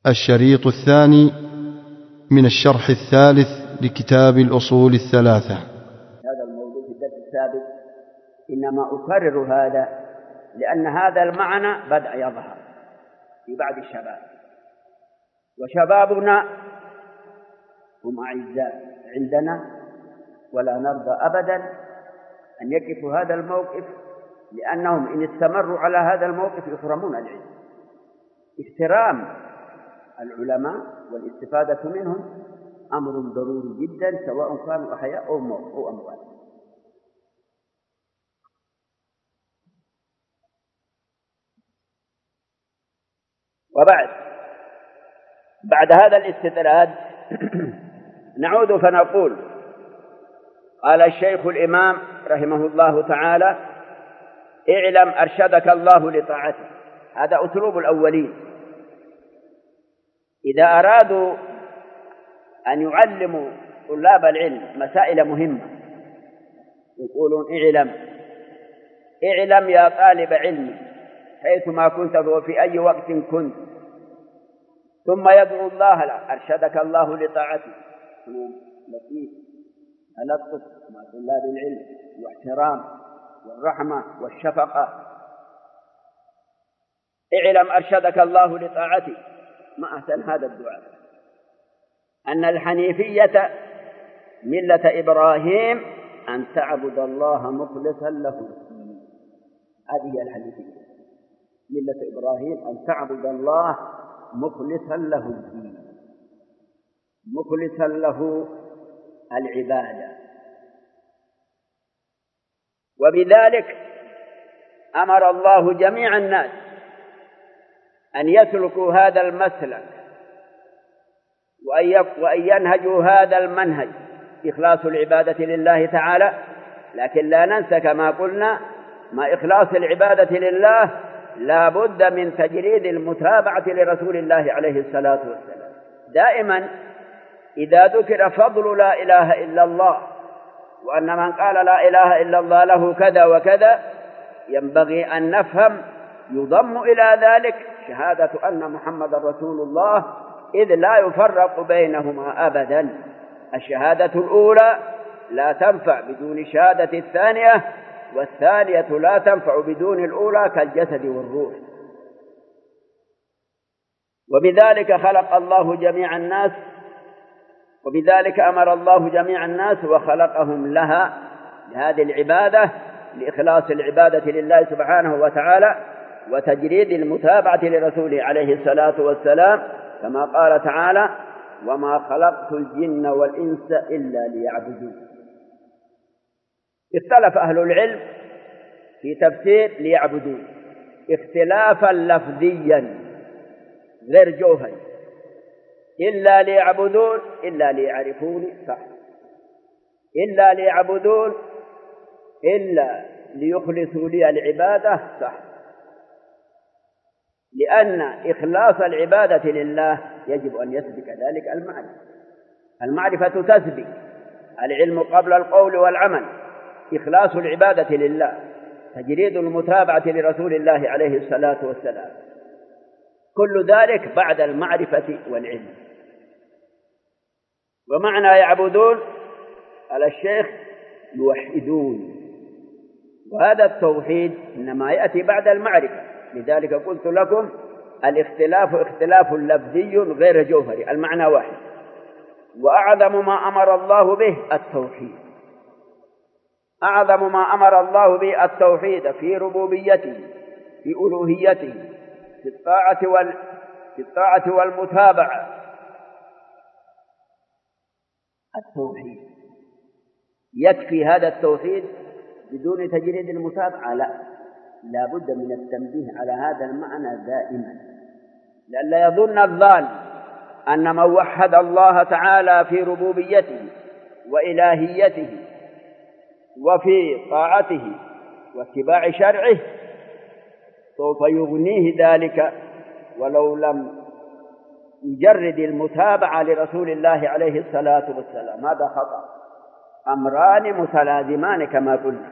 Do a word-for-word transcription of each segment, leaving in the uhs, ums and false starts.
الشريط الثاني من الشرح الثالث لكتاب الأصول الثلاثة. هذا الموضوع في الدرس السابق، إنما أكرر هذا لأن هذا المعنى بدأ يظهر في بعض الشباب، وشبابنا هم أعزاء عندنا، ولا نرضى أبدا أن يقفوا هذا الموقف، لأنهم إن استمروا على هذا الموقف يحرمون العلم. احترام العلماء والاستفادة منهم أمر ضروري جدا، سواء كانوا أحياء أو أموات. وبعد بعد هذا الاستطراد نعود فنقول: قال الشيخ الإمام رحمه الله تعالى: اعلم أرشدك الله لطاعته. هذا أسلوب الأولين، إذا أرادوا أن يعلموا طلاب العلم مسائل مهمة يقولون: اعلم اعلم يا طالب علم حيثما كنت وفي أي وقت كنت، ثم يدعو الله له: أرشدك الله لطاعته. لطيف تلطف مع طلاب العلم واحترام والرحمة والشفقة. اعلم أرشدك الله لطاعته. ما أحسن هذا الدعاء، أن الحنيفية ملة إبراهيم أن تعبد الله مخلصا له الدين. هذه هي الحنيفية، ملة إبراهيم أن تعبد الله مخلصا له الدين، مخلصا له العبادة. وبذلك أمر الله جميع الناس أن يسلكوا هذا المسلك وأن ينهجوا هذا المنهج، إخلاص العبادة لله تعالى. لكن لا ننسى كما قلنا، ما إخلاص العبادة لله لا بد من تجريد المتابعة لرسول الله عليه الصلاة والسلام. دائما إذا ذكر فضل لا إله إلا الله، وأن من قال لا إله إلا الله له كذا وكذا، ينبغي أن نفهم يضم إلى ذلك شهادة أن محمد رسول الله، إذ لا يفرق بينهما أبدا. الشهادة الأولى لا تنفع بدون شهادة الثانية، والثانية لا تنفع بدون الأولى، كالجسد والروح. وبذلك خلق الله جميع الناس، وبذلك أمر الله جميع الناس وخلقهم لها، لهذه العبادة، لإخلاص العبادة لله سبحانه وتعالى وتجريد المتابعة لرسوله عليه الصلاة والسلام، كما قال تعالى: وما خلقت الجن والإنس إلا ليعبدون. اختلف أهل العلم في تفسير ليعبدون اختلافا لفظيا غير جوهري. إلا ليعبدون إلا ليعرفوني، صح. إلا ليعبدون إلا ليخلصوا لي العبادة، صح. لأن إخلاص العبادة لله يجب أن يسبق ذلك المعرفة. المعرفة تسبق العلم قبل القول والعمل. إخلاص العبادة لله، تجريد المتابعة لرسول الله عليه الصلاة والسلام، كل ذلك بعد المعرفة والعلم. ومعنى يعبدون على الشيخ يوحدون، وهذا التوحيد إنما يأتي بعد المعرفة. لذلك قلت لكم الاختلاف اختلاف لفظي غير جوهري، المعنى واحد. وأعظم ما أمر الله به التوحيد، أعظم ما أمر الله به التوحيد في ربوبيته، في ألوهيته، في الطاعة وال في الطاعة والمتابعة. التوحيد يكفي هذا التوحيد بدون تجريد المتابعة؟ لا، لا بد من التنبيه على هذا المعنى دائما، لئلا يظن الظان أن من وحد الله تعالى في ربوبيته وإلهيته وفي طاعته واتباع شرعه سوف يغنيه ذلك ولو لم يجرد المتابعة لرسول الله عليه الصلاة والسلام. هذا خطأ، أمران متلازمان كما قلنا.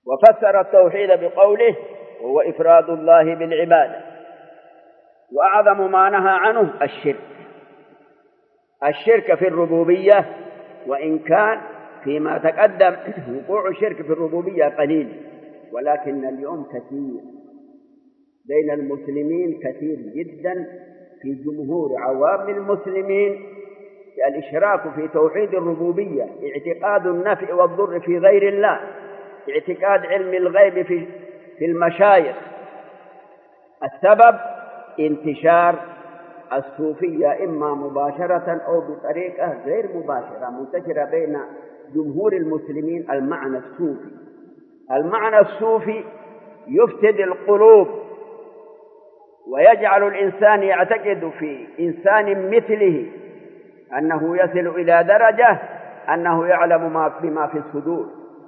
وفسر التوحيد بقوله وهو إفراد الله بالعبادة. وأعظم ما نهى عنه الشرك، الشرك في الربوبية، وإن كان فيما تقدم وقوع الشرك في الربوبية قليل، ولكن اليوم كثير بين المسلمين، كثير جدا في جمهور عوام المسلمين الإشراك في توحيد الربوبية، اعتقاد النفع والضر في غير الله، اعتقاد علم الغيب في في المشايخ. السبب انتشار الصوفية إما مباشرة أو بطريقة غير مباشرة منتشرة بين جمهور المسلمين. المعنى الصوفي المعنى الصوفي يفسد القلوب ويجعل الإنسان يعتقد في إنسان مثله أنه يصل إلى درجة أنه يعلم ما بما في الصدور.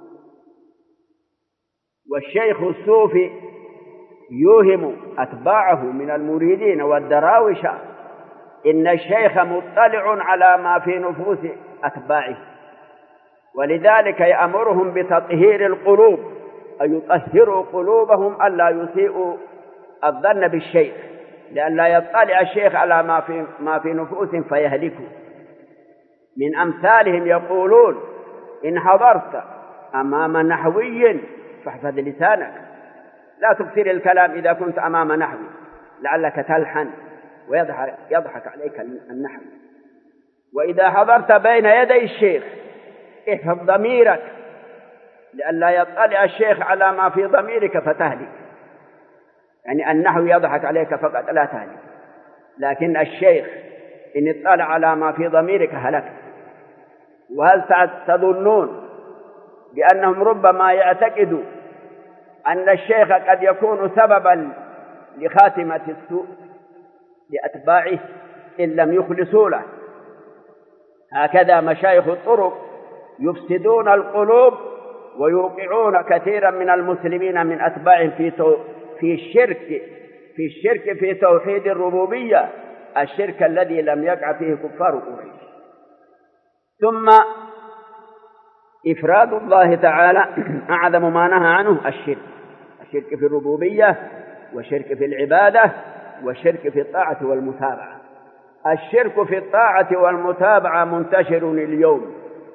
والشيخ الصوفي يوهم أتباعه من المريدين والدراوش إن الشيخ مطلع على ما في نفوس أتباعه، ولذلك يأمرهم بتطهير القلوب، أن يطهروا قلوبهم ألا يسيئوا الظن بالشيخ، لأن لا يطلع الشيخ على ما في ما في نفوسهم فيهلكوا. من أمثالهم يقولون إن حضرت أمام نحوي فاحفظ لسانك، لا تكثر الكلام إذا كنت أمام نحوي لعلك تلحن ويضحك يضحك عليك النحو. وإذا حضرت بين يدي الشيخ احفظ ضميرك لئلا يطلع الشيخ على ما في ضميرك فتهلك. يعني النحو يضحك عليك فقط لا تهلك، لكن الشيخ إن اطلع على ما في ضميرك هلكت. وهل تظنون بأنهم ربما يعتقدوا أن الشيخ قد يكون سببا لخاتمة السوء لأتباعه إن لم يخلصوا له؟ هكذا مشايخ الطرق يفسدون القلوب ويوقعون كثيرا من المسلمين من أتباعهم في في الشرك في الشرك في توحيد الربوبية، الشرك الذي لم يقع فيه كفار قريش. ثم إفراد الله تعالى أعظم ما نهى عنه الشرك، الشرك في الربوبية والشرك في العبادة والشرك في الطاعة والمتابعة. الشرك في الطاعة والمتابعة منتشر اليوم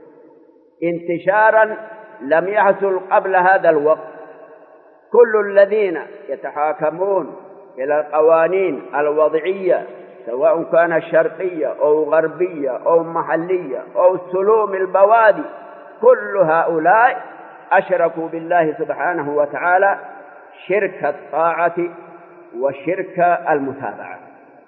انتشارا لم يحصل قبل هذا الوقت. كل الذين يتحاكمون إلى القوانين الوضعية سواء كانت شرقية أو غربية أو محلية أو سلوم البوادي، كل هؤلاء أشركوا بالله سبحانه وتعالى شرك الطاعة وشرك المتابعة.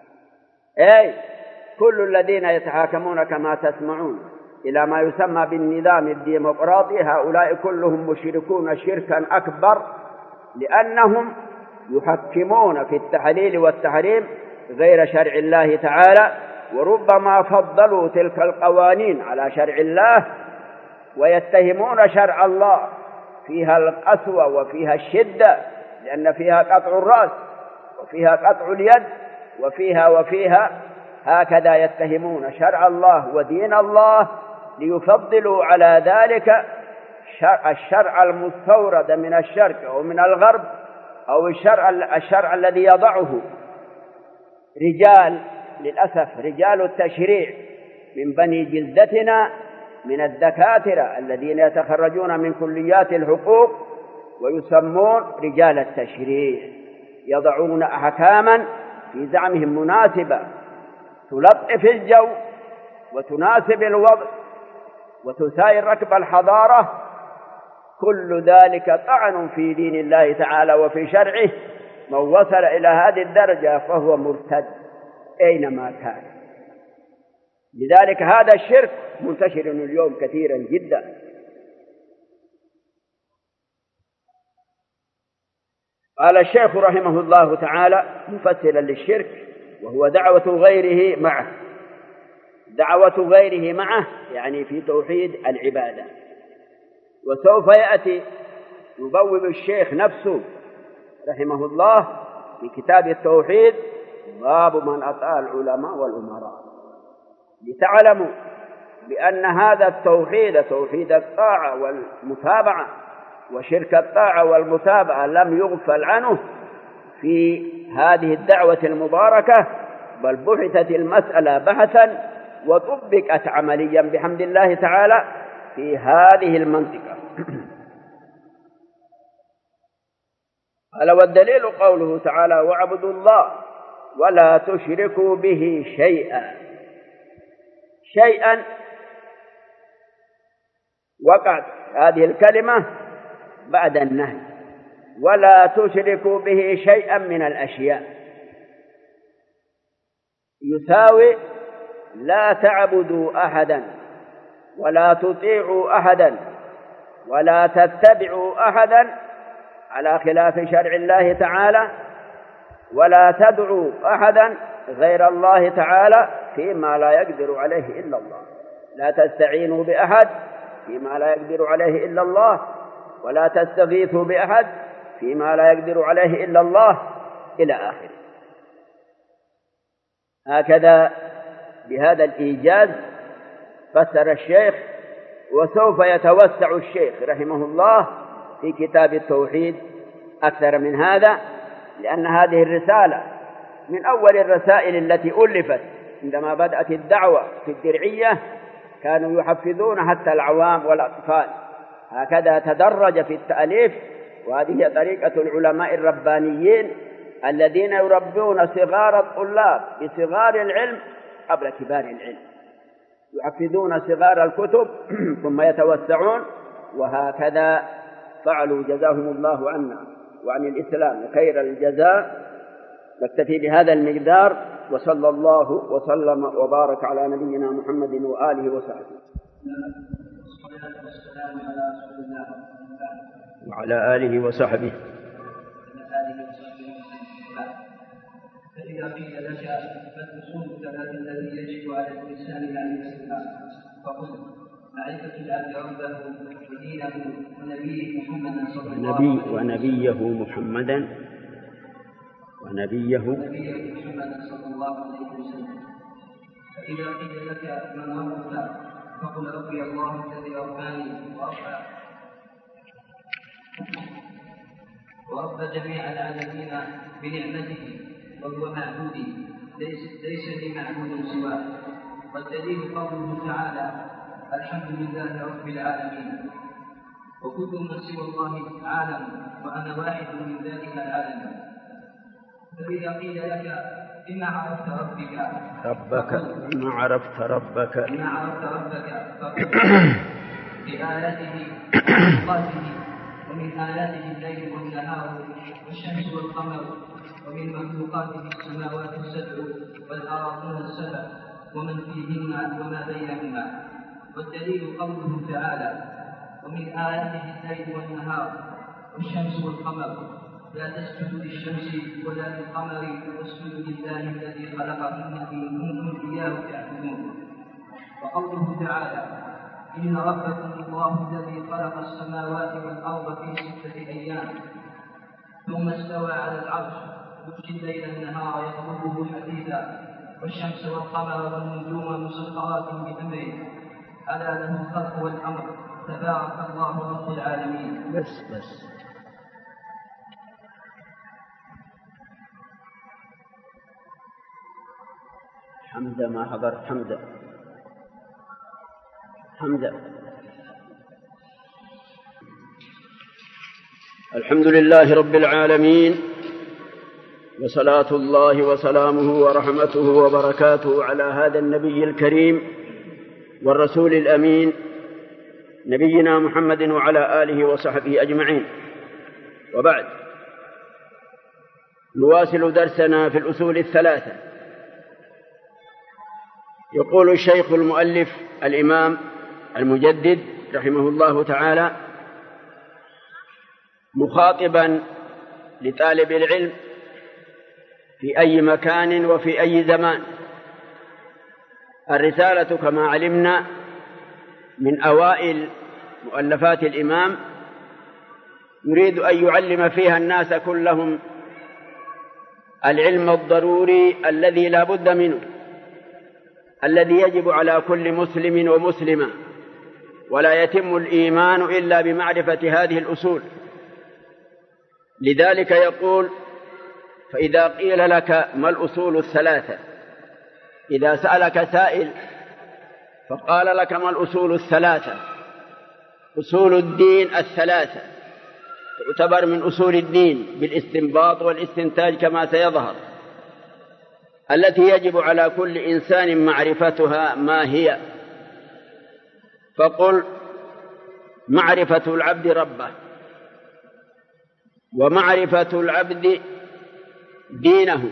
أي كل الذين يتحاكمون كما تسمعون إلى ما يسمى بالنظام الديمقراطي هؤلاء كلهم مشركون شركا أكبر، لأنهم يحكمون في التحليل والتحريم غير شرع الله تعالى، وربما فضلوا تلك القوانين على شرع الله، ويتهمون شرع الله فيها القسوة وفيها الشدة، لأن فيها قطع الرأس وفيها قطع اليد وفيها وفيها هكذا يتهمون شرع الله ودين الله ليفضلوا على ذلك الشرع المستورد من الشرق أو من الغرب أو الشرع, الشرع الذي يضعه رجال للأسف رجال التشريع من بني جلدتنا من الدكاترة الذين يتخرجون من كليات الحقوق ويسمون رجال التشريع، يضعون أحكاما في زعمهم مناسبة تلطف الجو وتناسب الوضع وتساير ركب الحضارة. كل ذلك طعن في دين الله تعالى وفي شرعه. من وصل إلى هذه الدرجة فهو مرتد أينما كان. لذلك هذا الشرك منتشر اليوم كثيرا جدا. قال الشيخ رحمه الله تعالى مفسرا للشرك وهو دعوة غيره معه، دعوة غيره معه يعني في توحيد العبادة. وسوف يأتي يبوب الشيخ نفسه رحمه الله في كتاب التوحيد باب من أطاع العلماء والأمراء، لتعلموا بأن هذا التوحيد توحيد الطاعة والمتابعة وشرك الطاعة والمتابعة لم يغفل عنه في هذه الدعوة المباركة، بل بحثت المسألة بحثا وطبقت عمليا بحمد الله تعالى في هذه المنطقة. قال: والدليل قوله تعالى: واعبدوا الله ولا تشركوا به شيئا. شيئا وقعت هذه الكلمة بعد النهي، ولا تشركوا به شيئا من الأشياء، يساوي لا تعبدوا أحدا ولا تطيعوا أحدا ولا تتبعوا أحدا على خلاف شرع الله تعالى، ولا تدعوا أحدا غير الله تعالى فيما لا يقدر عليه إلا الله. لا تستعينوا بأحد فيما لا يقدر عليه إلا الله، ولا تستغيثوا بأحد فيما لا يقدر عليه إلا الله، إلى آخره. هكذا بهذا الإيجاز فسر الشيخ، وسوف يتوسع الشيخ رحمه الله في كتاب التوحيد أكثر من هذا، لأن هذه الرسالة من أول الرسائل التي ألفت عندما بدأت الدعوة في الدرعية، كانوا يحفظون حتى العوام والأطفال، هكذا تدرج في التأليف. وهذه هي طريقة العلماء الربانيين الذين يربون صغار الطلاب بصغار العلم قبل كبار العلم، يحفظون صغار الكتب ثم يتوسعون، وهكذا فعلوا جزاهم الله عنا وعن الإسلام خير الجزاء. نكتفي بهذا المقدار، وصلى الله وسلم وبارك على نبينا محمد وآله وصحبه وعلى آله وصحبه. فإذا قيل لك ما الأصول الثلاث الذي يجب على الإنسان أن يسلمها، فقل: معرفة الله ربه ودينه ونبيه محمدا صلى الله عليه وسلم ونبيه محمدا ونبيه محمدا صلى الله عليه وسلم. فإذا قيل لك من ربك، فقل: ربي الله الذي رباني وربى ورب جميع العالمين بنعمته، وهو معبودي، ليس, ليس لي معبود سواه. والدليل قوله تعالى: الحمد لله رب العالمين. وكل من سوى الله عالم، وأنا واحد من ذلك العالم. فإذا قيل لك: بما عرفت ربك ربك بما عرفت ربك بما عرفت ربك فقل: بآياته وصفاته، ومن آياته الليل والنهار والشمس والقمر، ومن مخلوقاته السماوات السبع والأراضين السبع ومن فيهن وما بينهما. والدليل قوله تعالى: ومن آياته الليل والنهار والشمس والقمر، لا تسجدوا للشمس ولا للقمر واسجدوا لله الذي خلقهن إن كنتم إياه تعبدون. وقوله تعالى: إن ربكم الله الذي خلق السماوات والأرض في ستة أيام ثم استوى على العرش، يغشي الليل النهار يطلبه حثيثا، والشمس والقمر والنجوم مسخرات بأمره، ألا له الخلق والأمر، تبارك الله رب العالمين. بس بس حمزة ما حضرت. حمزة حمزة الحمد لله رب العالمين، وصلاة الله وسلامه ورحمته وبركاته على هذا النبي الكريم والرسول الأمين نبينا محمد وعلى آله وصحبه أجمعين. وبعد، نواصل درسنا في الأصول الثلاثة. يقول الشيخ المؤلف الإمام المجدد رحمه الله تعالى مخاطبا لطالب العلم في أي مكان وفي أي زمان: الرسالة كما علمنا من أوائل مؤلفات الإمام، يريد أن يعلم فيها الناس كلهم العلم الضروري الذي لا بد منه، الذي يجب على كل مسلم ومسلمة ولا يتم الإيمان إلا بمعرفة هذه الأصول. لذلك يقول: فإذا قيل لك ما الأصول الثلاثة، إذا سألك سائل فقال لك ما الأصول الثلاثة، أصول الدين الثلاثة تعتبر من أصول الدين بالاستنباط والاستنتاج كما سيظهر، التي يجب على كل إنسان معرفتها ما هي. فقل: معرفة العبد ربه، ومعرفة العبد دينه،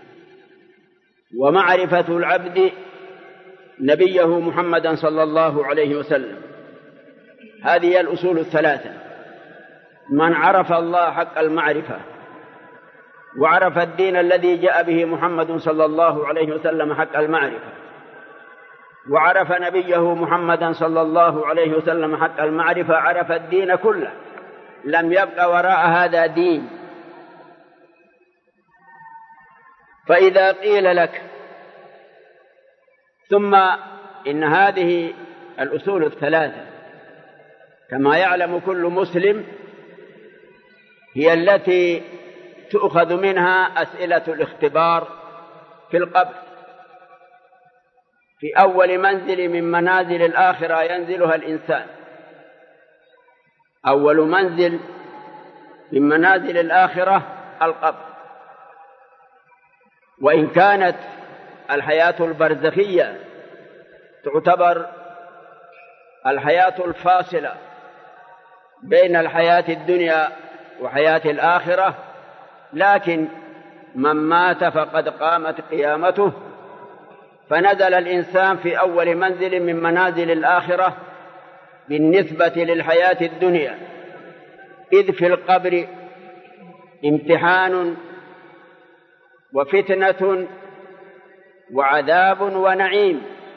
ومعرفة العبد نبيه محمدا صلى الله عليه وسلم. هذه هي الأصول الثلاثة. من عرف الله حق المعرفة، وعرف الدين الذي جاء به محمد صلى الله عليه وسلم حق المعرفة، وعرف نبيه محمدا صلى الله عليه وسلم حق المعرفة، عرف الدين كله، لم يبق وراء هذا دين. فإذا قيل لك ثم إن هذه الأصول الثلاثة كما يعلم كل مسلم هي التي تؤخذ منها أسئلة الاختبار في القبر، في أول منزل من منازل الآخرة ينزلها الإنسان. أول منزل من منازل الآخرة القبر. وإن كانت الحياة البرزخية تعتبر الحياة الفاصلة بين الحياة الدنيا وحياة الآخرة، لكن من مات فقد قامت قيامته، فنزل الإنسان في أول منزل من منازل الآخرة بالنسبة للحياة الدنيا، إذ في القبر امتحان وفتنة وعذاب ونعيم.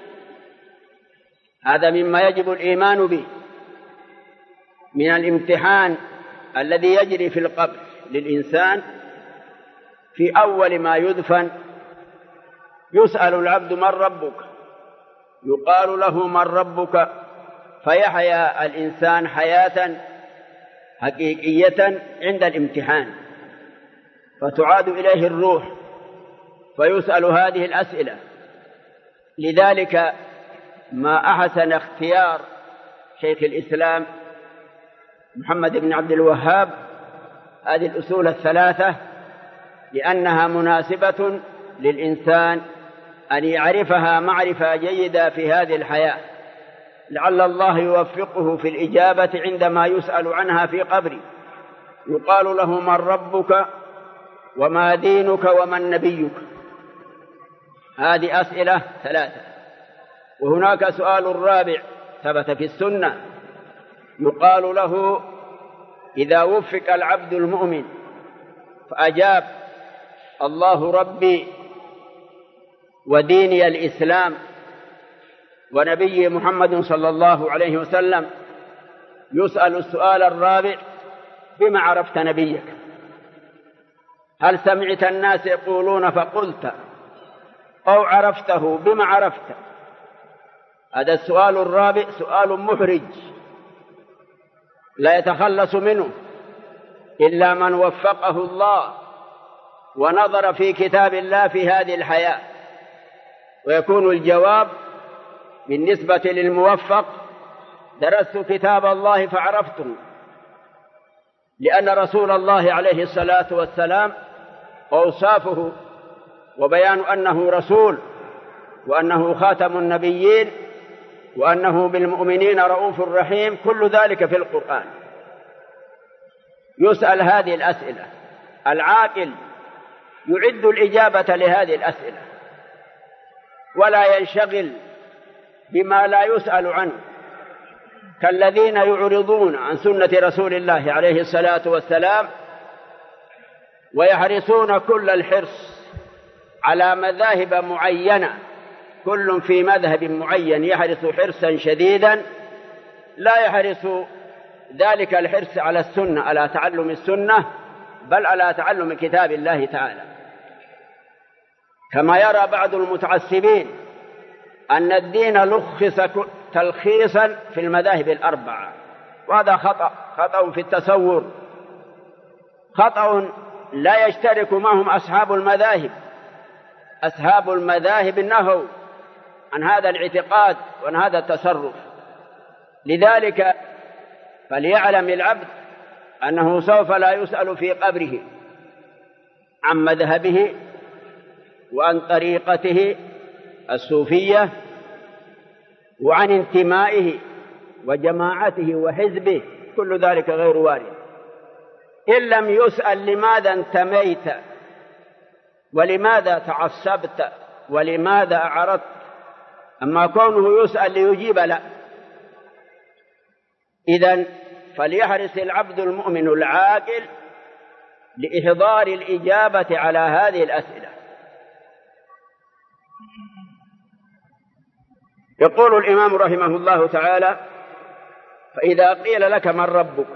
هذا مما يجب الإيمان به من الامتحان الذي يجري في القبر للإنسان. في أول ما يدفن يسأل العبد من ربك، يقال له من ربك، فيحيا الإنسان حياة حقيقية عند الامتحان، فتعاد إليه الروح فيسأل هذه الأسئلة. لذلك ما أحسن اختيار شيخ الإسلام محمد بن عبد الوهاب هذه الأصول الثلاثة، لأنها مناسبة للإنسان أن يعرفها معرفة جيدة في هذه الحياة، لعل الله يوفقه في الإجابة عندما يسأل عنها في قبره. يقال له من ربك وما دينك ومن نبيك. هذه أسئلة ثلاثة. وهناك سؤال الرابع ثبت في السنة، يقال له إذا وفق العبد المؤمن فأجاب الله ربي وديني الإسلام ونبي محمد صلى الله عليه وسلم، يسأل السؤال الرابع: بما عرفت نبيك؟ هل سمعت الناس يقولون فقلت، أو عرفته بما عرفت؟ هذا السؤال الرابع سؤال محرج لا يتخلص منه إلا من وفقه الله ونظر في كتاب الله في هذه الحياة. ويكون الجواب بالنسبة للموفق: درست كتاب الله فعرفته، لأن رسول الله عليه الصلاة والسلام أوصافه وبيان أنه رسول وأنه خاتم النبيين وأنه بالمؤمنين رؤوف رحيم، كل ذلك في القرآن. يسأل هذه الأسئلة، العاقل يعد الإجابة لهذه الأسئلة ولا ينشغل بما لا يسأل عنه، كالذين يعرضون عن سنة رسول الله عليه الصلاة والسلام ويحرصون كل الحرص على مذاهب معينة، كل في مذهب معين يحرص حرصا شديدا، لا يحرص ذلك الحرص على السنة، على تعلم السنة، بل على تعلم كتاب الله تعالى. كما يرى بعض المتعصبين أن الدين لخص وتلخيصا في المذاهب الأربعة، وهذا خطأ خطأ في التصور، خطأ لا يشترك معهم أصحاب المذاهب. أصحاب المذاهب نهوا عن هذا الاعتقاد وعن هذا التصرف. لذلك فليعلم العبد أنه سوف لا يسأل في قبره عن مذهبه وعن طريقته الصوفية وعن انتمائه وجماعته وحزبه، كل ذلك غير وارد. إن لم يسأل لماذا انتميت ولماذا تعصبت ولماذا أعرضت، أما كونه يسأل ليجيب لا. إذن فليحرص العبد المؤمن العاقل لإحضار الإجابة على هذه الأسئلة. يقول الإمام رحمه الله تعالى: فإذا قيل لك من ربك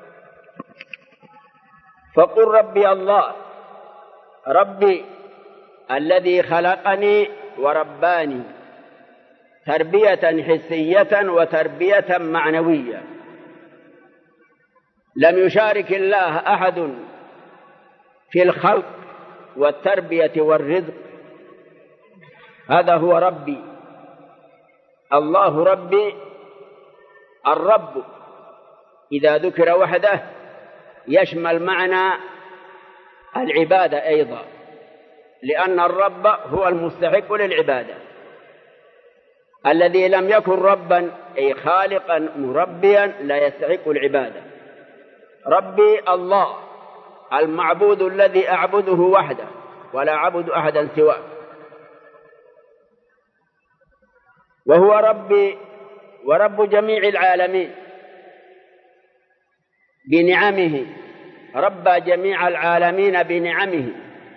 فقل ربي الله، ربي الذي خلقني ورباني تربية حسية وتربية معنوية، لم يشارك الله أحد في الخلق والتربية والرزق، هذا هو ربي. الله ربي. الرب إذا ذكر وحده يشمل معنى العبادة أيضا، لأن الرب هو المستحق للعبادة. الذي لم يكن ربا أي خالقا مربيا لا يستحق العبادة. ربي الله المعبود الذي أعبده وحده ولا أعبد أحدا سواه، وهو ربي ورب جميع العالمين بنعمه، ربى جميع العالمين بنعمه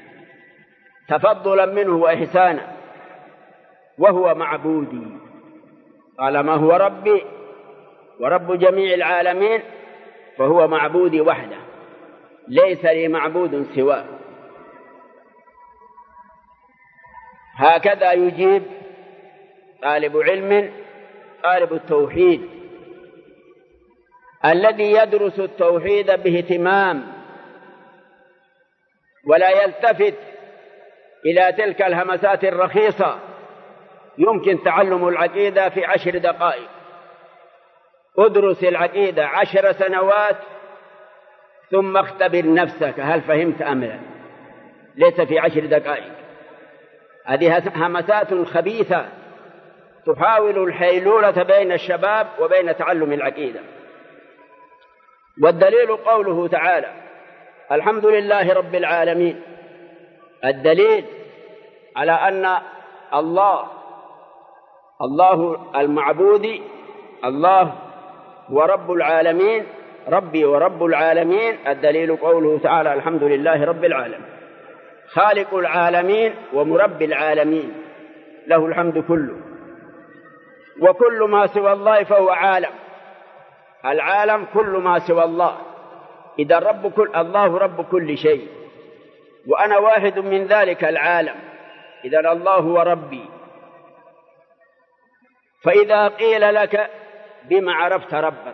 تفضلا منه وإحسانا، وهو معبودي. قال ما هو ربي ورب جميع العالمين فهو معبودي وحده، ليس لي معبود سواه. هكذا يجيب طالب علم طالب التوحيد الذي يدرس التوحيد باهتمام ولا يلتفت إلى تلك الهمسات الرخيصة. يمكن تعلم العقيدة في عشر دقائق. ادرس العقيدة عشر سنوات ثم اختبر نفسك هل فهمت أم لا، ليس في عشر دقائق. هذه همسات خبيثة تحاول الحيلولة بين الشباب وبين تعلم العقيدة. والدليل قوله تعالى: الحمد لله رب العالمين. الدليل على أن الله الله المعبود، الله هو رب العالمين، ربي ورب العالمين. الدليل قوله تعالى: الحمد لله رب العالمين، خالق العالمين ومربي العالمين، له الحمد كله. وكل ما سوى الله فهو عالم. العالم كل ما سوى الله. إذا رب كل الله رب كل شيء، وأنا واحد من ذلك العالم. إذا الله هو ربي. فإذا قيل لك بما عرفت ربك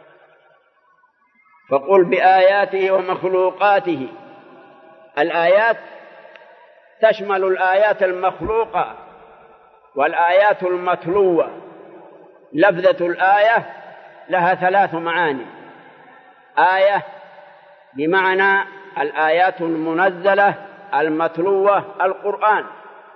فقل بآياته ومخلوقاته. الآيات تشمل الآيات المخلوقة والآيات المتلوة. لفظة الآية لها ثلاث معاني: آية بمعنى الآيات المنزلة المتلوة القرآن،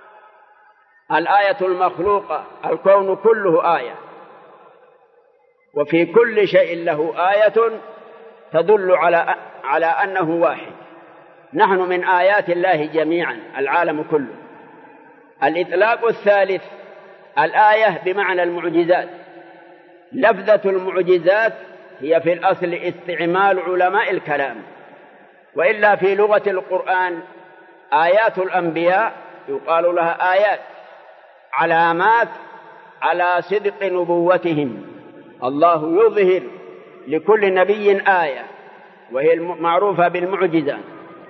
الآية المخلوقة الكون كله آية، وفي كل شيء له آية تدل على على أنه واحد. نحن من آيات الله جميعا، العالم كله. الإطلاق الثالث الآية بمعنى المعجزات. لفظة المعجزات هي في الأصل استعمال علماء الكلام، وإلا في لغة القرآن آيات الأنبياء يقال لها آيات، علامات على صدق نبوتهم. الله يظهر لكل نبي آية وهي المعروفة بالمعجزة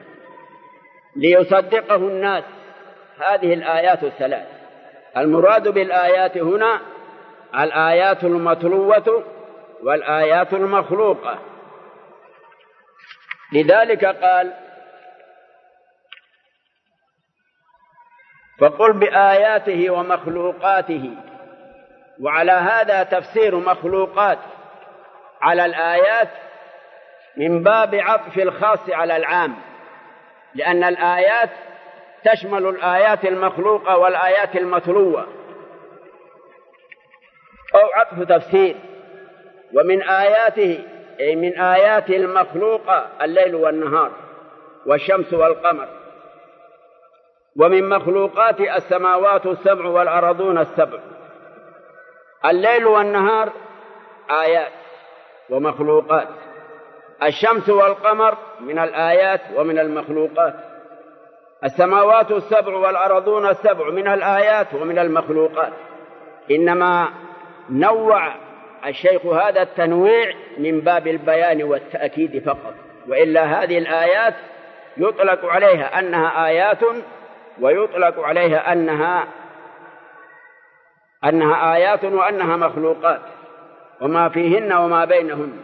ليصدقه الناس. هذه الآيات الثلاث. المراد بالآيات هنا الآيات المتلوة والآيات المخلوقة. لذلك قال: فقل بآياته ومخلوقاته. وعلى هذا تفسير مخلوقات على الآيات من باب عطف الخاص على العام، لأن الآيات تشمل الآيات المخلوقة والآيات المتلوة، أو عطف تفسير. ومن آياته أي من آيات المخلوقة الليل والنهار والشمس والقمر، ومن مخلوقات السماوات السبع والأرضون السبع. الليل والنهار آيات ومخلوقات، الشمس والقمر من الآيات ومن المخلوقات، السماوات السبع والأرضون السبع من الآيات ومن المخلوقات. إنما نوع الشيخ هذا التنويع من باب البيان والتأكيد فقط، وإلا هذه الآيات يطلق عليها أنها آيات، ويطلق عليها أنها أنها آيات وأنها مخلوقات، وما فيهن وما بينهن.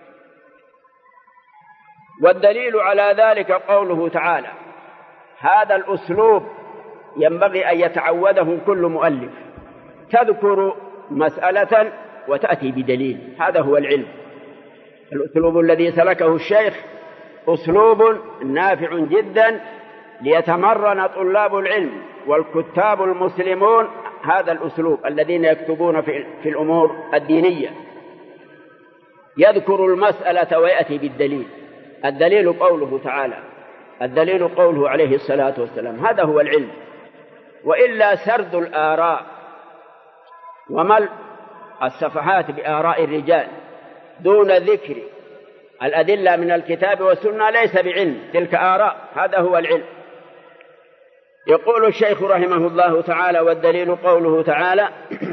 والدليل على ذلك قوله تعالى. هذا الأسلوب ينبغي أن يتعوده كل مؤلف، تذكر مسألة وتأتي بدليل. هذا هو العلم. الأسلوب الذي سلكه الشيخ أسلوب نافع جدا ليتمرن طلاب العلم والكتاب المسلمون هذا الأسلوب الذين يكتبون في, في الأمور الدينية، يذكر المسألة ويأتي بالدليل. الدليل قوله تعالى، الدليل قوله عليه الصلاة والسلام. هذا هو العلم. وإلا سرد الآراء وملء الصفحات بآراء الرجال دون ذكر الأدلة من الكتاب والسنة ليس بعلم، تلك آراء. هذا هو العلم. يقول الشيخ رحمه الله تعالى: والدليل قوله تعالى: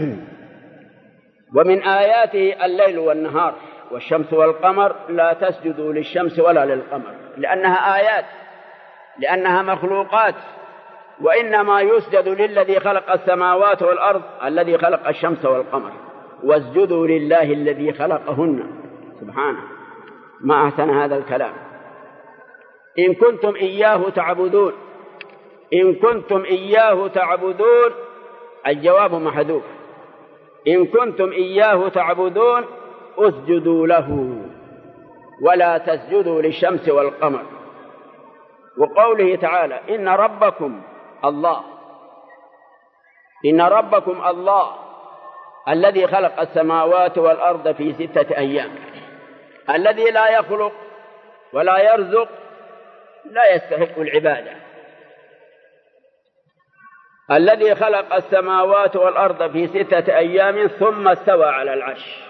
ومن آياته الليل والنهار والشمس والقمر لا تسجدوا للشمس ولا للقمر، لأنها آيات، لأنها مخلوقات. وإنما يسجد للذي خلق السماوات والأرض الذي خلق الشمس والقمر، واسجدوا لله الذي خلقهن. سبحانه، ما أحسن هذا الكلام. إن كنتم إياه تعبدون، إن كنتم إياه تعبدون، الجواب محذوف. إن كنتم إياه تعبدون اسجدوا له ولا تسجدوا للشمس والقمر. وقوله تعالى: إن ربكم الله، إن ربكم الله الذي خلق السماوات والأرض في ستة أيام. الذي لا يخلق ولا يرزق لا يستحق العبادة. الذي خلق السماوات والأرض في ستة أيام ثم استوى على العرش.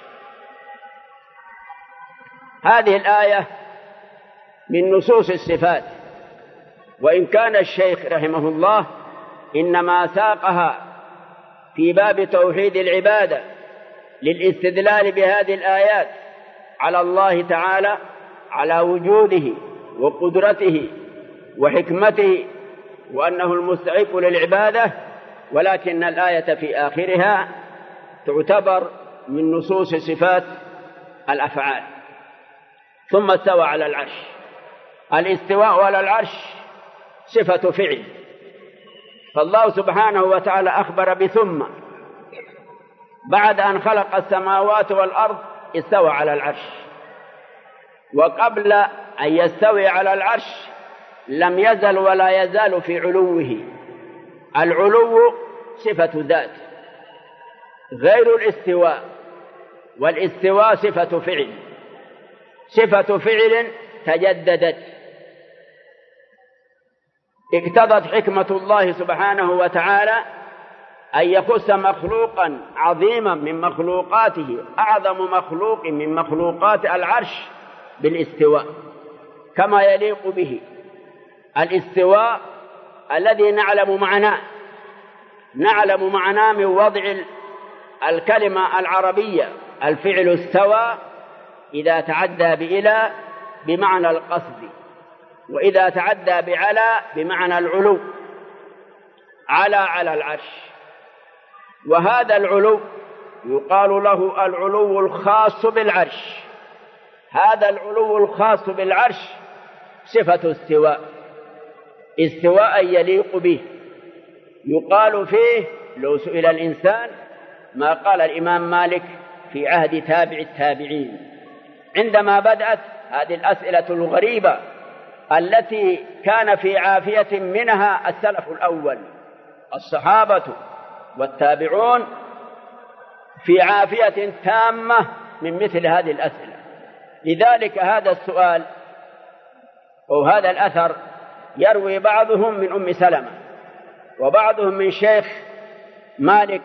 هذه الآية من نصوص الصفات، وإن كان الشيخ رحمه الله إنما ساقها في باب توحيد العبادة للاستدلال بهذه الآيات على الله تعالى، على وجوده وقدرته وحكمته وأنه المستحق للعبادة، ولكن الآية في آخرها تعتبر من نصوص صفات الأفعال. ثم استوى على العرش. الاستواء على العرش صفة فعل، فالله سبحانه وتعالى أخبر بثم، بعد أن خلق السماوات والأرض استوى على العرش، وقبل أن يستوي على العرش لم يزل ولا يزال في علوه. العلو صفة ذات غير الاستواء، والاستواء صفة فعل، صفة فعل تجددت. اقتضت حكمة الله سبحانه وتعالى أن يخص مخلوقا عظيما من مخلوقاته، أعظم مخلوق من مخلوقات العرش، بالاستواء كما يليق به. الاستواء الذي نعلم معناه، نعلم معناه من وضع الكلمة العربية. الفعل استوى إذا تعدى بإلى بمعنى القصد، وإذا تعدى بعلى بمعنى العلو. على على العرش، وهذا العلو يقال له العلو الخاص بالعرش. هذا العلو الخاص بالعرش صفة استواء، استواء يليق به. يقال فيه لو سئل الإنسان ما قال الإمام مالك في عهد تابع التابعين عندما بدأت هذه الأسئلة الغريبة التي كان في عافية منها السلف الأول الصحابة والتابعون، في عافية تامة من مثل هذه الأسئلة. لذلك هذا السؤال أو هذا الأثر يروي بعضهم من أم سلمة وبعضهم من شيخ مالك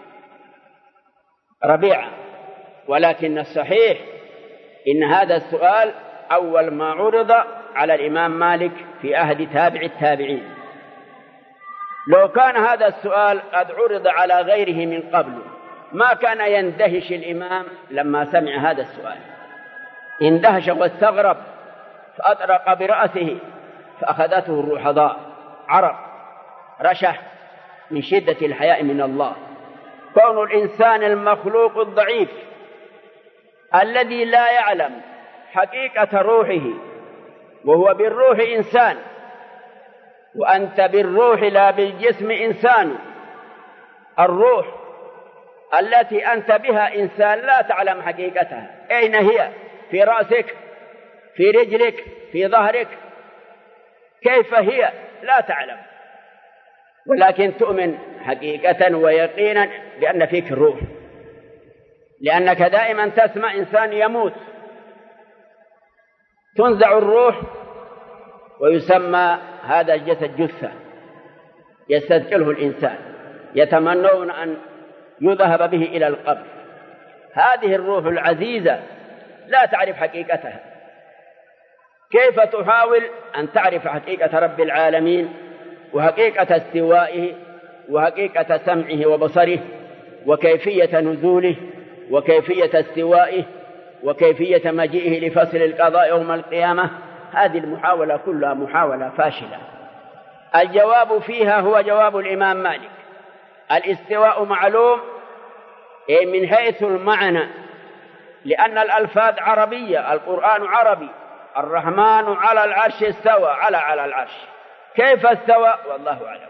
ربيعة، ولكن الصحيح إن هذا السؤال أول ما عرض على الإمام مالك في عهد تابع التابعين. لو كان هذا السؤال قد عرض على غيره من قبل ما كان يندهش الإمام لما سمع هذا السؤال، اندهش واستغرب فأطرق برأسه فأخذته الرحضاء، عرق رشح من شدة الحياء من الله. كون الإنسان المخلوق الضعيف الذي لا يعلم حقيقة روحه، وهو بالروح إنسان، وأنت بالروح لا بالجسم إنسان. الروح التي أنت بها إنسان لا تعلم حقيقتها، أين هي؟ في رأسك، في رجلك، في ظهرك، كيف هي؟ لا تعلم، ولكن تؤمن حقيقة ويقينا بأن فيك الروح، لأنك دائما تسمع إنسان يموت تنزع الروح ويسمى هذا الجسد جثة يستثقله الإنسان، يتمنون أن يذهب به إلى القبر. هذه الروح العزيزة لا تعرف حقيقتها، كيف تحاول أن تعرف حقيقة رب العالمين وحقيقة استوائه وحقيقة سمعه وبصره وكيفية نزوله وكيفية استوائه وكيفية مجيئه لفصل القضاء يوم القيامة؟ هذه المحاولة كلها محاولة فاشلة. الجواب فيها هو جواب الإمام مالك: الاستواء معلوم أي من حيث المعنى، لأن الألفاظ عربية، القرآن عربي. الرحمن على العرش استوى، على على العرش، كيف استوى؟ والله أعلم.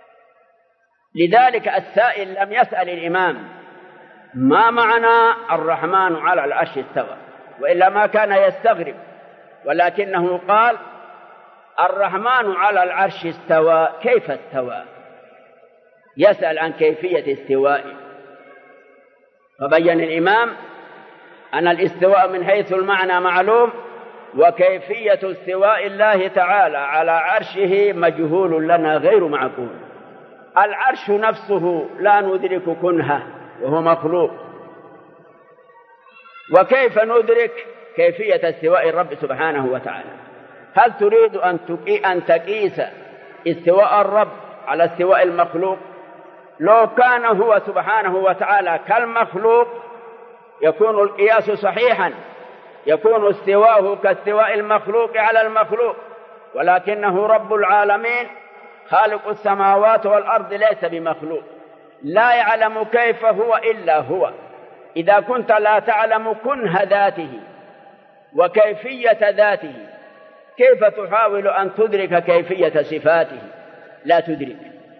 لذلك السائل لم يسأل الإمام ما معنى الرحمن على العرش استوى، وإلا ما كان يستغرب، ولكنه قال الرحمن على العرش استوى، كيف استوى؟ يسأل عن كيفية استوائه. فبين الإمام أن الاستواء من حيث المعنى معلوم، وكيفية استواء الله تعالى على عرشه مجهول لنا غير معقول. العرش نفسه لا ندرك كنهه وهو مخلوق، وكيف ندرك كيفية استواء الرب سبحانه وتعالى؟ هل تريد أن تقيس استواء الرب على استواء المخلوق؟ لو كان هو سبحانه وتعالى كالمخلوق يكون القياس صحيحا، يكون استواءه كاستواء المخلوق على المخلوق، ولكنه رب العالمين خالق السماوات والأرض ليس بمخلوق، لا يعلم كيف هو إلا هو. إذا كنت لا تعلم كنه ذاته وكيفية ذاته، كيف تحاول أن تدرك كيفية صفاته؟ لا تدرك.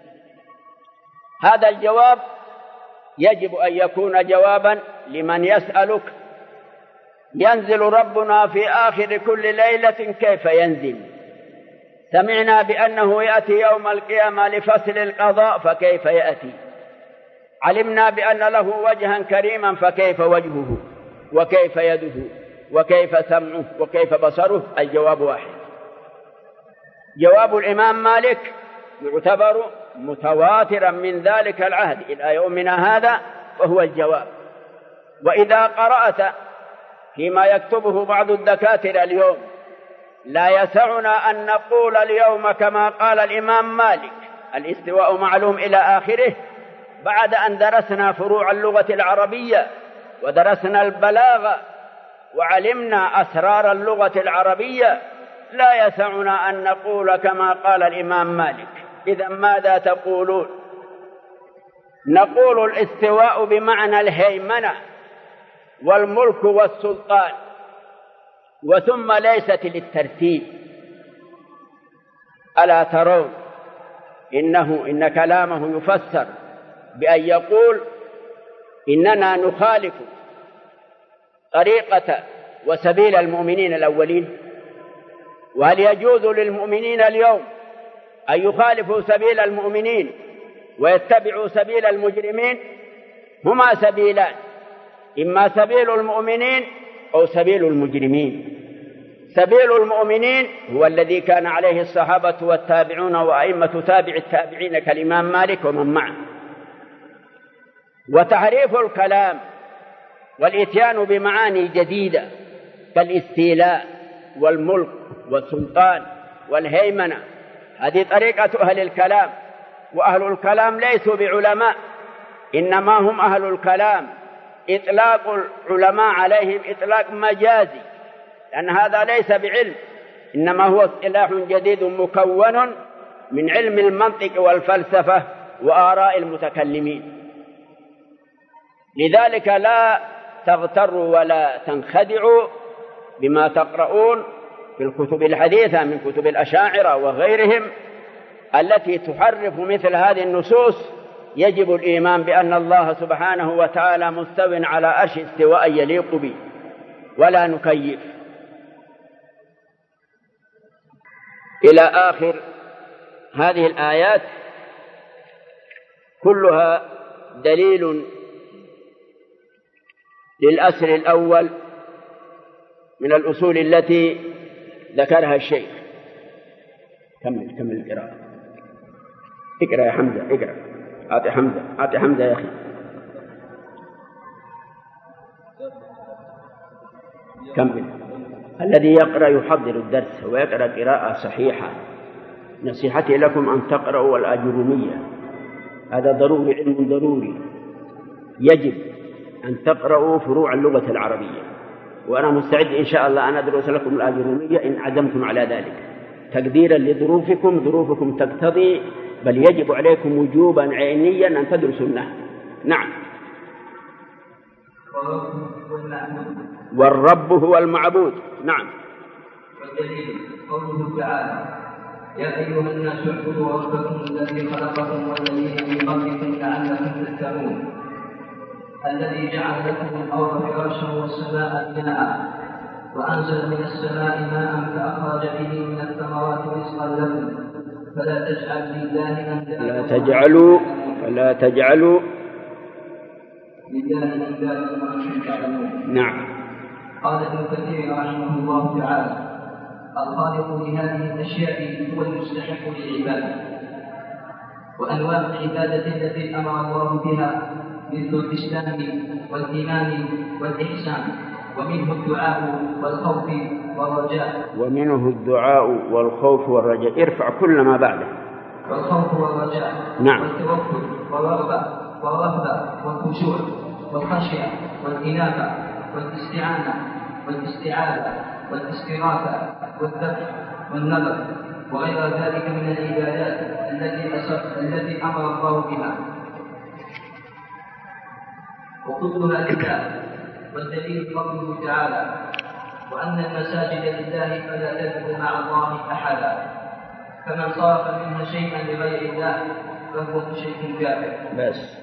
هذا الجواب يجب أن يكون جوابا لمن يسألك: ينزل ربنا في آخر كل ليلة، كيف ينزل؟ سمعنا بأنه يأتي يوم القيامة لفصل القضاء، فكيف يأتي؟ علمنا بأن له وجها كريما، فكيف وجهه وكيف يده وكيف سمعه وكيف بصره؟ الجواب واحد. جواب الإمام مالك يعتبر متواترا من ذلك العهد إلى يومنا هذا، وهو الجواب. وإذا قرأت فيما يكتبه بعض الدكاترة اليوم: لا يسعنا أن نقول اليوم كما قال الإمام مالك الاستواء معلوم إلى آخره، بعد أن درسنا فروع اللغة العربية ودرسنا البلاغة وعلمنا أسرار اللغة العربية، لا يسعنا أن نقول كما قال الإمام مالك. إذا ماذا تقولون؟ نقول الاستواء بمعنى الهيمنة والملك والسلطان، وثم ليست للترتيب. ألا ترون إنه إن كلامه يفسر بأن يقول إننا نخالف طريقة وسبيل المؤمنين الأولين، وهل يجوز للمؤمنين اليوم أن يخالفوا سبيل المؤمنين ويتبعوا سبيل المجرمين؟ هما سبيلان، إما سبيل المؤمنين أو سبيل المجرمين. سبيل المؤمنين هو الذي كان عليه الصحابة والتابعون وأئمة تابع التابعين كالإمام مالك ومن معه. وتحريف الكلام والإتيان بمعاني جديدة كالاستيلاء والملك والسلطان والهيمنة، هذه طريقة أهل الكلام. وأهل الكلام ليسوا بعلماء، إنما هم أهل الكلام إطلاق العلماء عليهم إطلاق مجازي، لأن هذا ليس بعلم، إنما هو اصطلاح جديد مكون من علم المنطق والفلسفة وآراء المتكلمين. لذلك لا تغتروا ولا تنخدعوا بما تقرؤون في الكتب الحديثة من كتب الأشاعرة وغيرهم التي تحرف مثل هذه النصوص. يجب الإيمان بأن الله سبحانه وتعالى مستو على عرش استواء يليق به، ولا نكيف. إلى آخر هذه الآيات كلها دليل للأصل الأول من الأصول التي ذكرها الشيخ. كمل كمل القراءة. اقرأ يا حمزة، اقرأ. أعطي حمزة، أعطي حمزة يا أخي. كمل. الذي يقرأ يحضر الدرس ويقرأ قراءة صحيحة. نصيحتي لكم أن تقرأوا الآجرومية، هذا ضروري، علم ضروري. يجب أن تقرأوا فروع اللغة العربية، وأنا مستعد إن شاء الله أن أدرس لكم الآجرومية إن عزمتم على ذلك، تقديرا لظروفكم. ظروفكم تقتضي، بل يجب عليكم وجوبا عينيا أن تدرسوا النحو. نعم. والرب هو المعبود. نعم. والدليل قوله تعالى: يا أيها الناس اعبدوا ربكم الذي خلقكم والذين من قبلكم لعلكم تتقون، الذي جعل لكم الأرض فراشا والسماء بناء وأنزل من السماء ماء فأخرج به من الثمرات رزقا لكم فلا تجعل لله أندادا لا تجعلوا فلا تجعلوا لله أندادا وأنتم تعلمون. نعم. قال ابن كثير رحمه الله تعالى: الخالق لهذه الأشياء هو المستحق للعبادة، وأنواع العبادة التي أمر الله بها مثل الإسلام والإيمان والإحسان، ومنه الدعاء والخوف والرجاء ومنه الدعاء والخوف والرجاء. ارفع كل ما بعده. والخوف والرجاء. نعم. والتوكل والرغبة والرهبة والخشوع والخشية والإنابة والاستعانة والاستعاذة والاستغاثة والذبح والنذر وغير ذلك من العبادات التي التي أمر الله بها، وكلها لله. والدليل قوله تعالى: وأن المساجد لله فلا تدعوا مع الله أحدا، فمن صرف منها شيئا لغير الله فهو مشرك كافر. بس.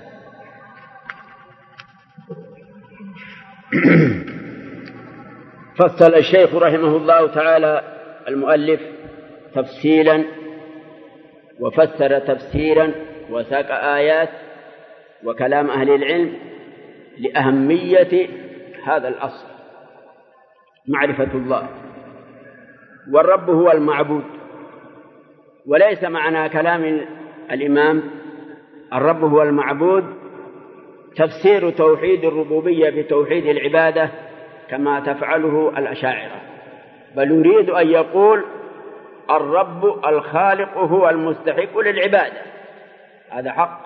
فصل الشيخ رحمه الله تعالى المؤلف تفصيلا، وفسر تفسيرا، وساق آيات وكلام أهل العلم لأهمية هذا الأصل، معرفة الله. والرب هو المعبود، وليس معنى كلام الإمام الرب هو المعبود تفسير توحيد الربوبية بتوحيد العبادة كما تفعله الأشاعرة، بل يريد أن يقول الرب الخالق هو المستحق للعبادة. هذا حق.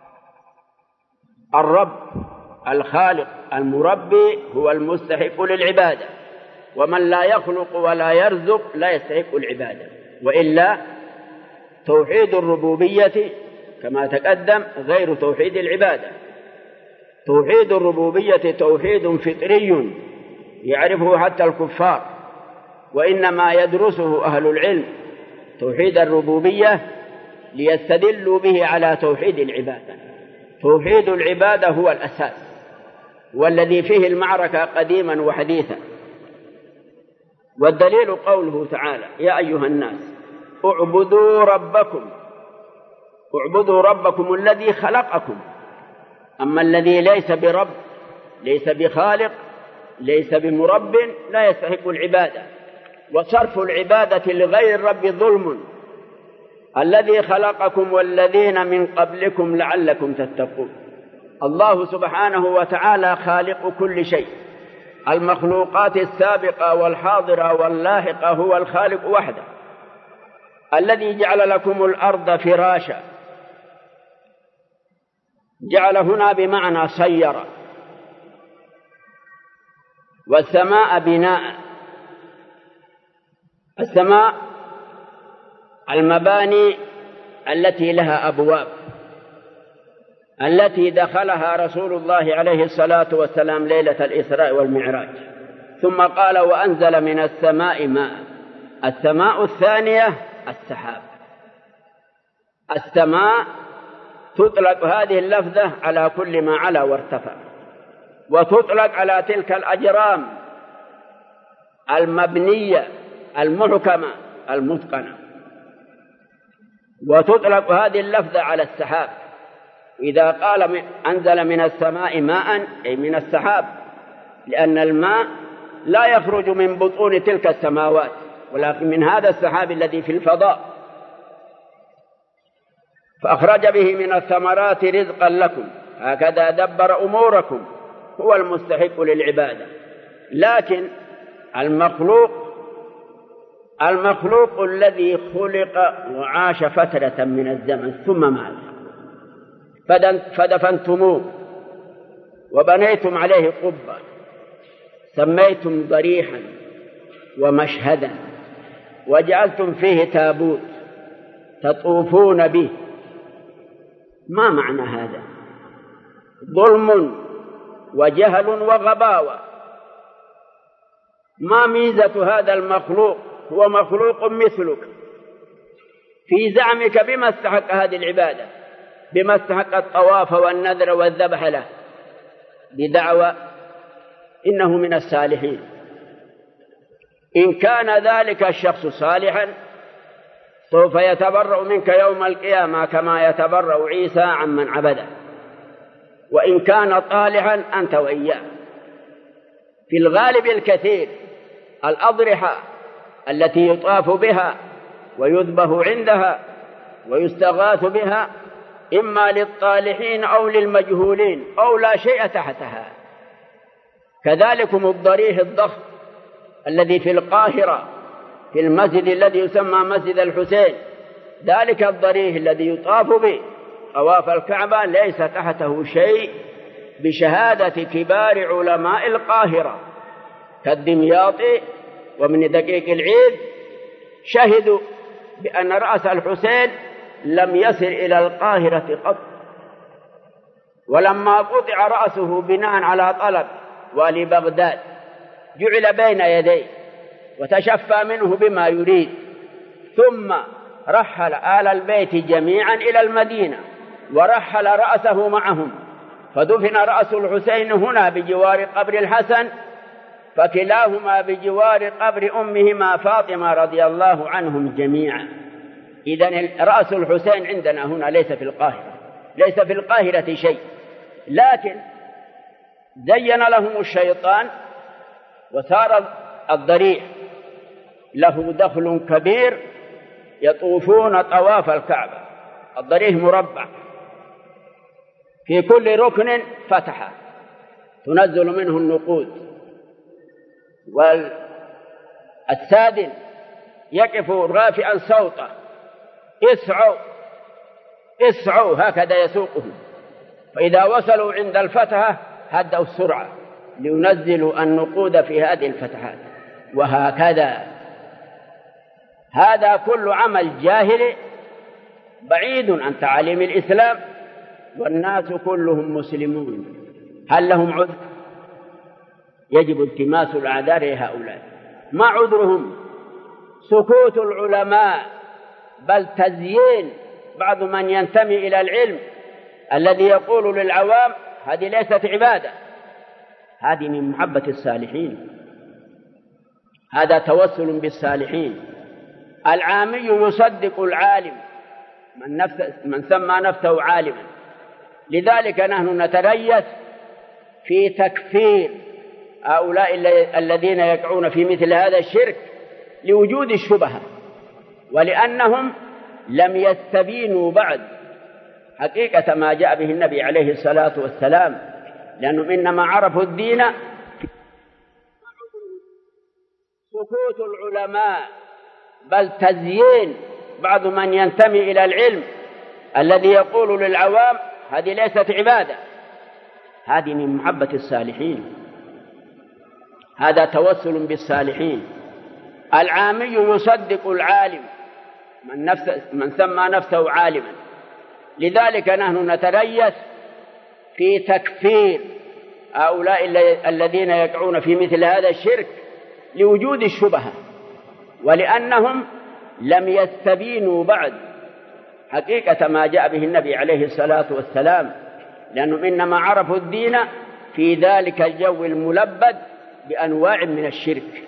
الرب الخالق المربي هو المستحق للعبادة، ومن لا يخلق ولا يرزق لا يستحق العبادة. وإلا توحيد الربوبية كما تقدم غير توحيد العبادة. توحيد الربوبية توحيد فطري يعرفه حتى الكفار، وإنما يدرسه أهل العلم توحيد الربوبية ليستدلوا به على توحيد العبادة. توحيد العبادة هو الأساس والذي فيه المعركة قديما وحديثا. والدليل قوله تعالى: يا أيها الناس اعبدوا ربكم اعبدوا ربكم الذي خلقكم. أما الذي ليس برب، ليس بخالق، ليس بمرب، لا يستحق العبادة. وصرف العبادة لغير الرب ظلم. الذي خلقكم والذين من قبلكم لعلكم تتقون. الله سبحانه وتعالى خالق كل شيء، المخلوقات السابقة والحاضرة واللاحقة هو الخالق وحده. الذي جعل لكم الأرض فراشا، جعل هنا بمعنى صير، والسماء بناء. السماء المباني التي لها أبواب، التي دخلها رسول الله عليه الصلاة والسلام ليلة الإسراء والمعراج، ثم قال: وأنزل من السماء ماء. السماء الثانية السحاب. السماء تطلق هذه اللفظة على كل ما علا وارتفع، وتطلق على تلك الأجرام المبنية المحكمة المتقنة، وتطلق هذه اللفظة على السحاب. إذا قال أنزل من السماء ماء أي من السحاب، لأن الماء لا يخرج من بطون تلك السماوات ولكن من هذا السحاب الذي في الفضاء. فأخرج به من الثمرات رزقا لكم، هكذا دبر أموركم، هو المستحق للعبادة. لكن المخلوق المخلوق الذي خلق وعاش فترة من الزمن ثم مات، فدفنتموه وبنيتم عليه قبة، سميتم ضريحا ومشهدا، وجعلتم فيه تابوت تطوفون به. ما معنى هذا؟ ظلم وجهل وغباوة. ما ميزة هذا المخلوق؟ هو مخلوق مثلك، في زعمك بما استحق هذه العبادة، بما استحق الطواف والنذر والذبح له، بدعوى إنه من الصالحين. إن كان ذلك الشخص صالحا سوف يتبرأ منك يوم القيامة كما يتبرأ عيسى عمن عبده. وإن كان طالحا أنت وإياه. في الغالب الكثير الأضرحة التي يطاف بها ويذبح عندها ويستغاث بها إما للطالحين أو للمجهولين أو لا شيء تحتها. كذلكم الضريح الضخم الذي في القاهرة في المسجد الذي يسمى مسجد الحسين، ذلك الضريح الذي يطاف به طواف الكعبة ليس تحته شيء بشهادة كبار علماء القاهرة كالدمياطي ومن دقيق العيد، شهدوا بأن رأس الحسين لم يصل إلى القاهرة قط. ولما قطع رأسه بناء على طلب والي بغداد جعل بين يديه وتشفى منه بما يريد، ثم رحل آل البيت جميعا إلى المدينة ورحل رأسه معهم، فدفن رأس الحسين هنا بجوار قبر الحسن، فكلاهما بجوار قبر أمهما فاطمة رضي الله عنهم جميعا. إذن رأس الحسين عندنا هنا ليس في القاهرة، ليس في القاهرة شيء، لكن زين لهم الشيطان وصار الضريح له دخل كبير، يطوفون طواف الكعبة. الضريح مربع، في كل ركن فتحة تنزل منه النقود، والسادن يقف رافعا صوته: اسعوا اسعوا، هكذا يسوقهم. فإذا وصلوا عند الفتحة هدوا السرعة لينزلوا النقود في هذه الفتحات، وهكذا. هذا كل عمل جاهلي بعيد عن تعاليم الإسلام، والناس كلهم مسلمون، هل لهم عذر؟ يجب التماس الأعذار لهؤلاء. ما عذرهم؟ سكوت العلماء، بل تزيين بعض من ينتمي إلى العلم الذي يقول للعوام هذه ليست عبادة، هذه من محبة الصالحين، هذا توسل بالصالحين. العامي يصدق العالم من, نفس من سمى نفسه عالما. لذلك نحن نتريث في تكفير هؤلاء الذين يقعون في مثل هذا الشرك لوجود الشبهة، ولأنهم لم يستبينوا بعد حقيقة ما جاء به النبي عليه الصلاة والسلام، لأنهم إنما عرفوا الدين. سكوت العلماء، بل تزيين بعض من ينتمي إلى العلم الذي يقول للعوام هذه ليست عبادة، هذه من محبة الصالحين، هذا توسل بالصالحين. العامي يصدق العالم من, نفس من سمى نفسه عالما. لذلك نحن نتريث في تكفير هؤلاء الذين يقعون في مثل هذا الشرك لوجود الشبهة، ولأنهم لم يستبينوا بعد حقيقة ما جاء به النبي عليه الصلاة والسلام، لأنهم إنما عرفوا الدين في ذلك الجو الملبد بأنواع من الشرك.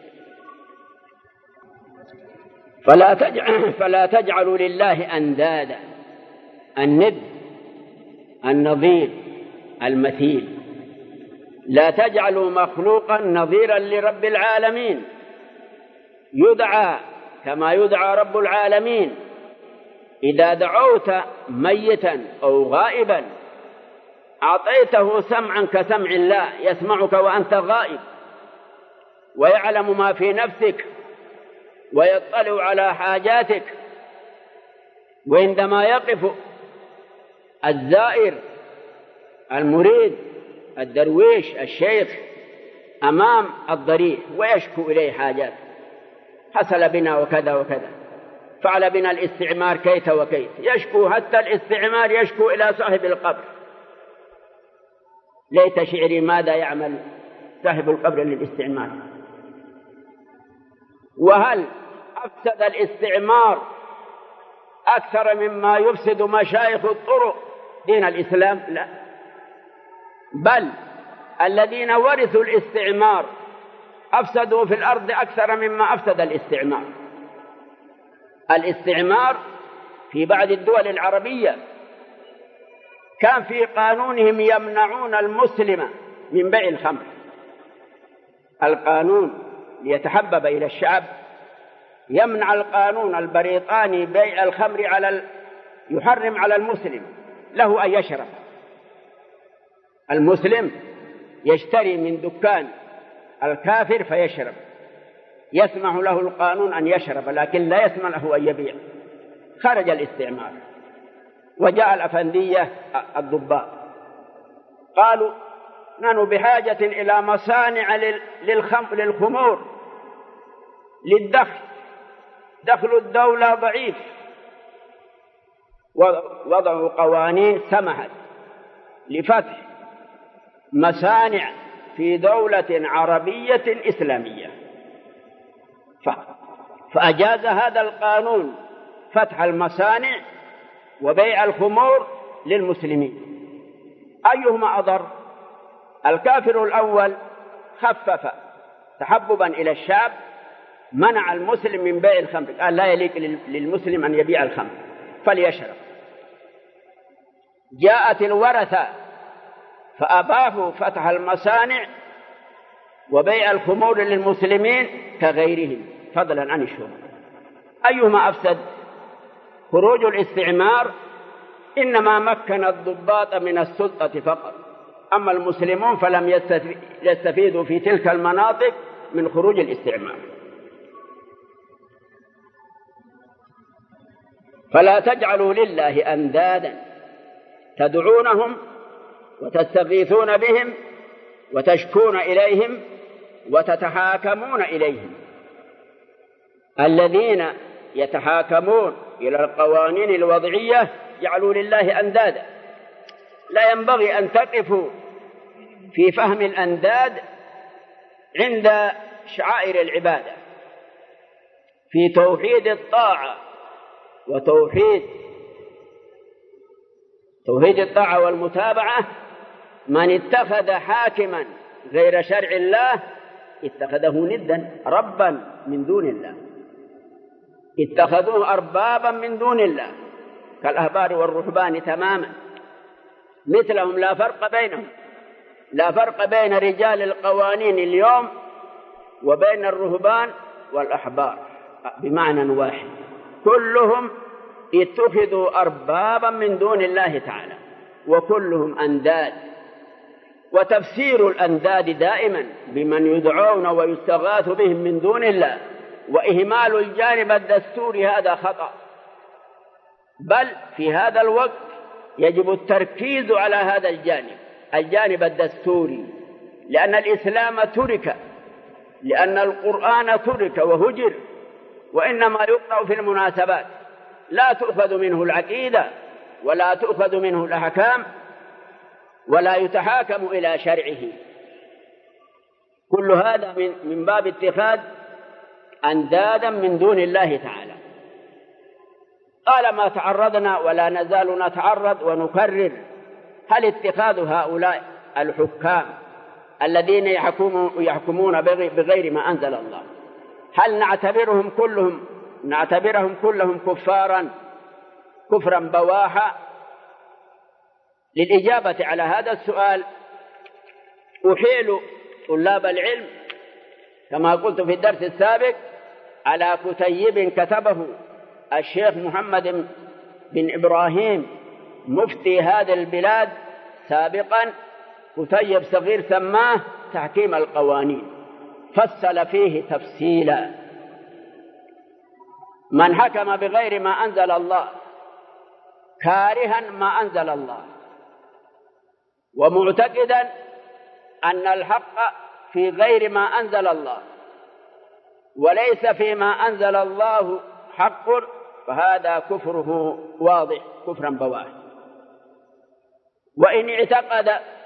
فلا تجعل فلا تجعلوا لله أندادا، الند النظير المثيل، لا تجعلوا مخلوقا نظيرا لرب العالمين، يدعى كما يدعى رب العالمين. إذا دعوت ميتا أو غائبا أعطيته سمعا كسمع الله، يسمعك وأنت غائب، ويعلم ما في نفسك، ويطلع على حاجاتك. وعندما يقف الزائر المريد الدرويش الشيخ أمام الضريح ويشكو إليه حاجات، حصل بنا وكذا وكذا، فعل بنا الاستعمار كيت وكيت، يشكو حتى الاستعمار يشكو إلى صاحب القبر. ليت شعري ماذا يعمل صاحب القبر للاستعمار. وهل أفسد الاستعمار أكثر مما يفسد مشايخ الطرق دين الإسلام؟ لا، بل الذين ورثوا الاستعمار أفسدوا في الأرض أكثر مما أفسد الاستعمار. الاستعمار في بعض الدول العربية كان في قانونهم يمنعون المسلم من بيع الخمر. القانون ليتحبب إلى الشعب يمنع القانون البريطاني بيع الخمر على ال... يحرم على المسلم له أن يشرب. المسلم يشتري من دكان الكافر فيشرب، يسمح له القانون أن يشرب، لكن لا يسمح له أن يبيع. خرج الاستعمار وجاء الأفندية الضباط قالوا نحن بحاجة إلى مصانع للخمر للخمور للدخل، دخل الدولة ضعيف. وضعوا قوانين سمحت لفتح مصانع في دولة عربية إسلامية، فأجاز هذا القانون فتح المصانع وبيع الخمور للمسلمين. أيهما أضر؟ الكافر الأول خفف تحببا إلى الشعب، منع المسلم من بيع الخمر، قال لا يليق للمسلم أن يبيع الخمر فليشرب. جاءت الورثة فأباحوا فتح المصانع وبيع الخمور للمسلمين كغيرهم فضلا عن الشرب. أيهما أفسد؟ خروج الاستعمار إنما مكن الضباط من السلطة فقط، أما المسلمون فلم يستفيدوا في تلك المناطق من خروج الاستعمار. فلا تجعلوا لله أندادا تدعونهم وتستغيثون بهم وتشكون إليهم وتتحاكمون إليهم. الذين يتحاكمون إلى القوانين الوضعية جعلوا لله أندادا. لا ينبغي أن تقفوا في فهم الأنداد عند شعائر العبادة، في توحيد الطاعة وتوحيد توحيد الطاعة والمتابعة. من اتخذ حاكما غير شرع الله اتخذه ندا ربا من دون الله، اتخذوه أربابا من دون الله كالأحبار والرهبان تماما مثلهم، لا فرق بينهم، لا فرق بين رجال القوانين اليوم وبين الرهبان والأحبار بمعنى واحد، كلهم اتخذوا أربابا من دون الله تعالى وكلهم أنداد. وتفسير الأنداد دائما بمن يدعون ويستغاث بهم من دون الله وإهمال الجانب الدستوري هذا خطأ، بل في هذا الوقت يجب التركيز على هذا الجانب الجانب الدستوري، لأن الإسلام ترك، لأن القرآن ترك وهجر، وإنما يقرأ في المناسبات، لا تؤخذ منه العقيدة ولا تؤخذ منه الأحكام ولا يتحاكم إلى شرعه. كل هذا من, من باب اتخاذ أندادا من دون الله تعالى. طالما تعرضنا ولا نزال نتعرض ونكرر، هل اتخاذ هؤلاء الحكام الذين يحكمون بغير ما أنزل الله، هل نعتبرهم كلهم نعتبرهم كلهم كفارا كفرا بواحا؟ للإجابة على هذا السؤال أحيل طلاب العلم كما قلت في الدرس السابق على كتيب كتبه الشيخ محمد بن إبراهيم مفتي هذه البلاد سابقا، كتيب صغير سماه تحكيم القوانين، فصل فيه تفصيلا. من حكم بغير ما أنزل الله كارها ما أنزل الله ومعتقدا أن الحق في غير ما أنزل الله وليس فيما أنزل الله حق، فهذا كفره واضح كفرا بواحا. وإن اعتقد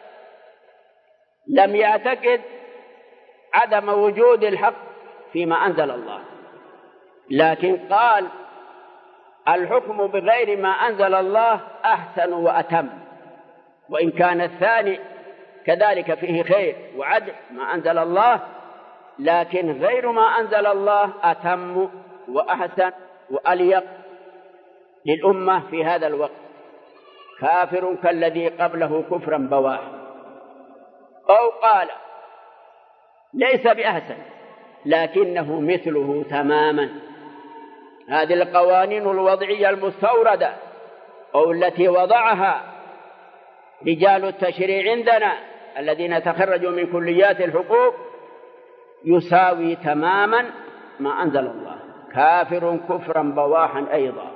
لم يعتقد عدم وجود الحق فيما أنزل الله، لكن قال الحكم بغير ما أنزل الله أحسن وأتم، وإن كان الثاني كذلك فيه خير وعدل ما أنزل الله، لكن غير ما أنزل الله أتم وأحسن وأليق للأمة في هذا الوقت. كافر كالذي قبله كفرا بواحا. أو قال ليس بأحسن لكنه مثله تماما. هذه القوانين الوضعية المستوردة أو التي وضعها رجال التشريع عندنا الذين تخرجوا من كليات الحقوق يساوي تماما ما أنزل الله، كافر كفرا بواحا أيضا.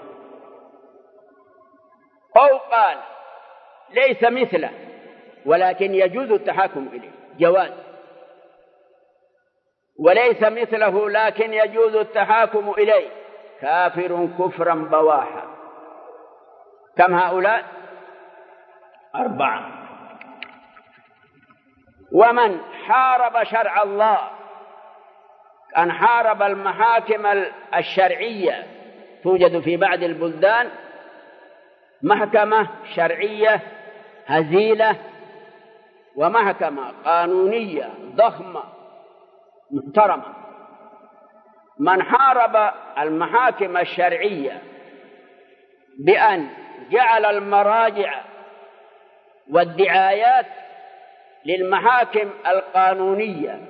أو قال ليس مثله ولكن يجوز التحاكم إليه، جواز، وليس مثله لكن يجوز التحاكم إليه، كافر كفرا بواحا. كم هؤلاء؟ أربعة. ومن حارب شرع الله، أن حارب المحاكم الشرعية، توجد في بعض البلدان محكمة شرعية هزيلة ومحكمة قانونية ضخمة محترمة. من حارب المحاكم الشرعية بأن جعل المراجع والدعايات للمحاكم القانونية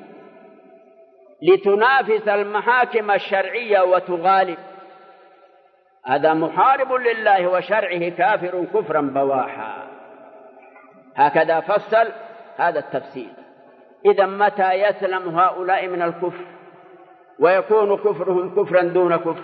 لتنافس المحاكم الشرعية وتغالب، هذا محارب لله وشرعه، كافر كفرا بواحا. هكذا فصل هذا التفسير. إذا متى يسلم هؤلاء من الكفر ويكون كفرهم كفرا دون كفر؟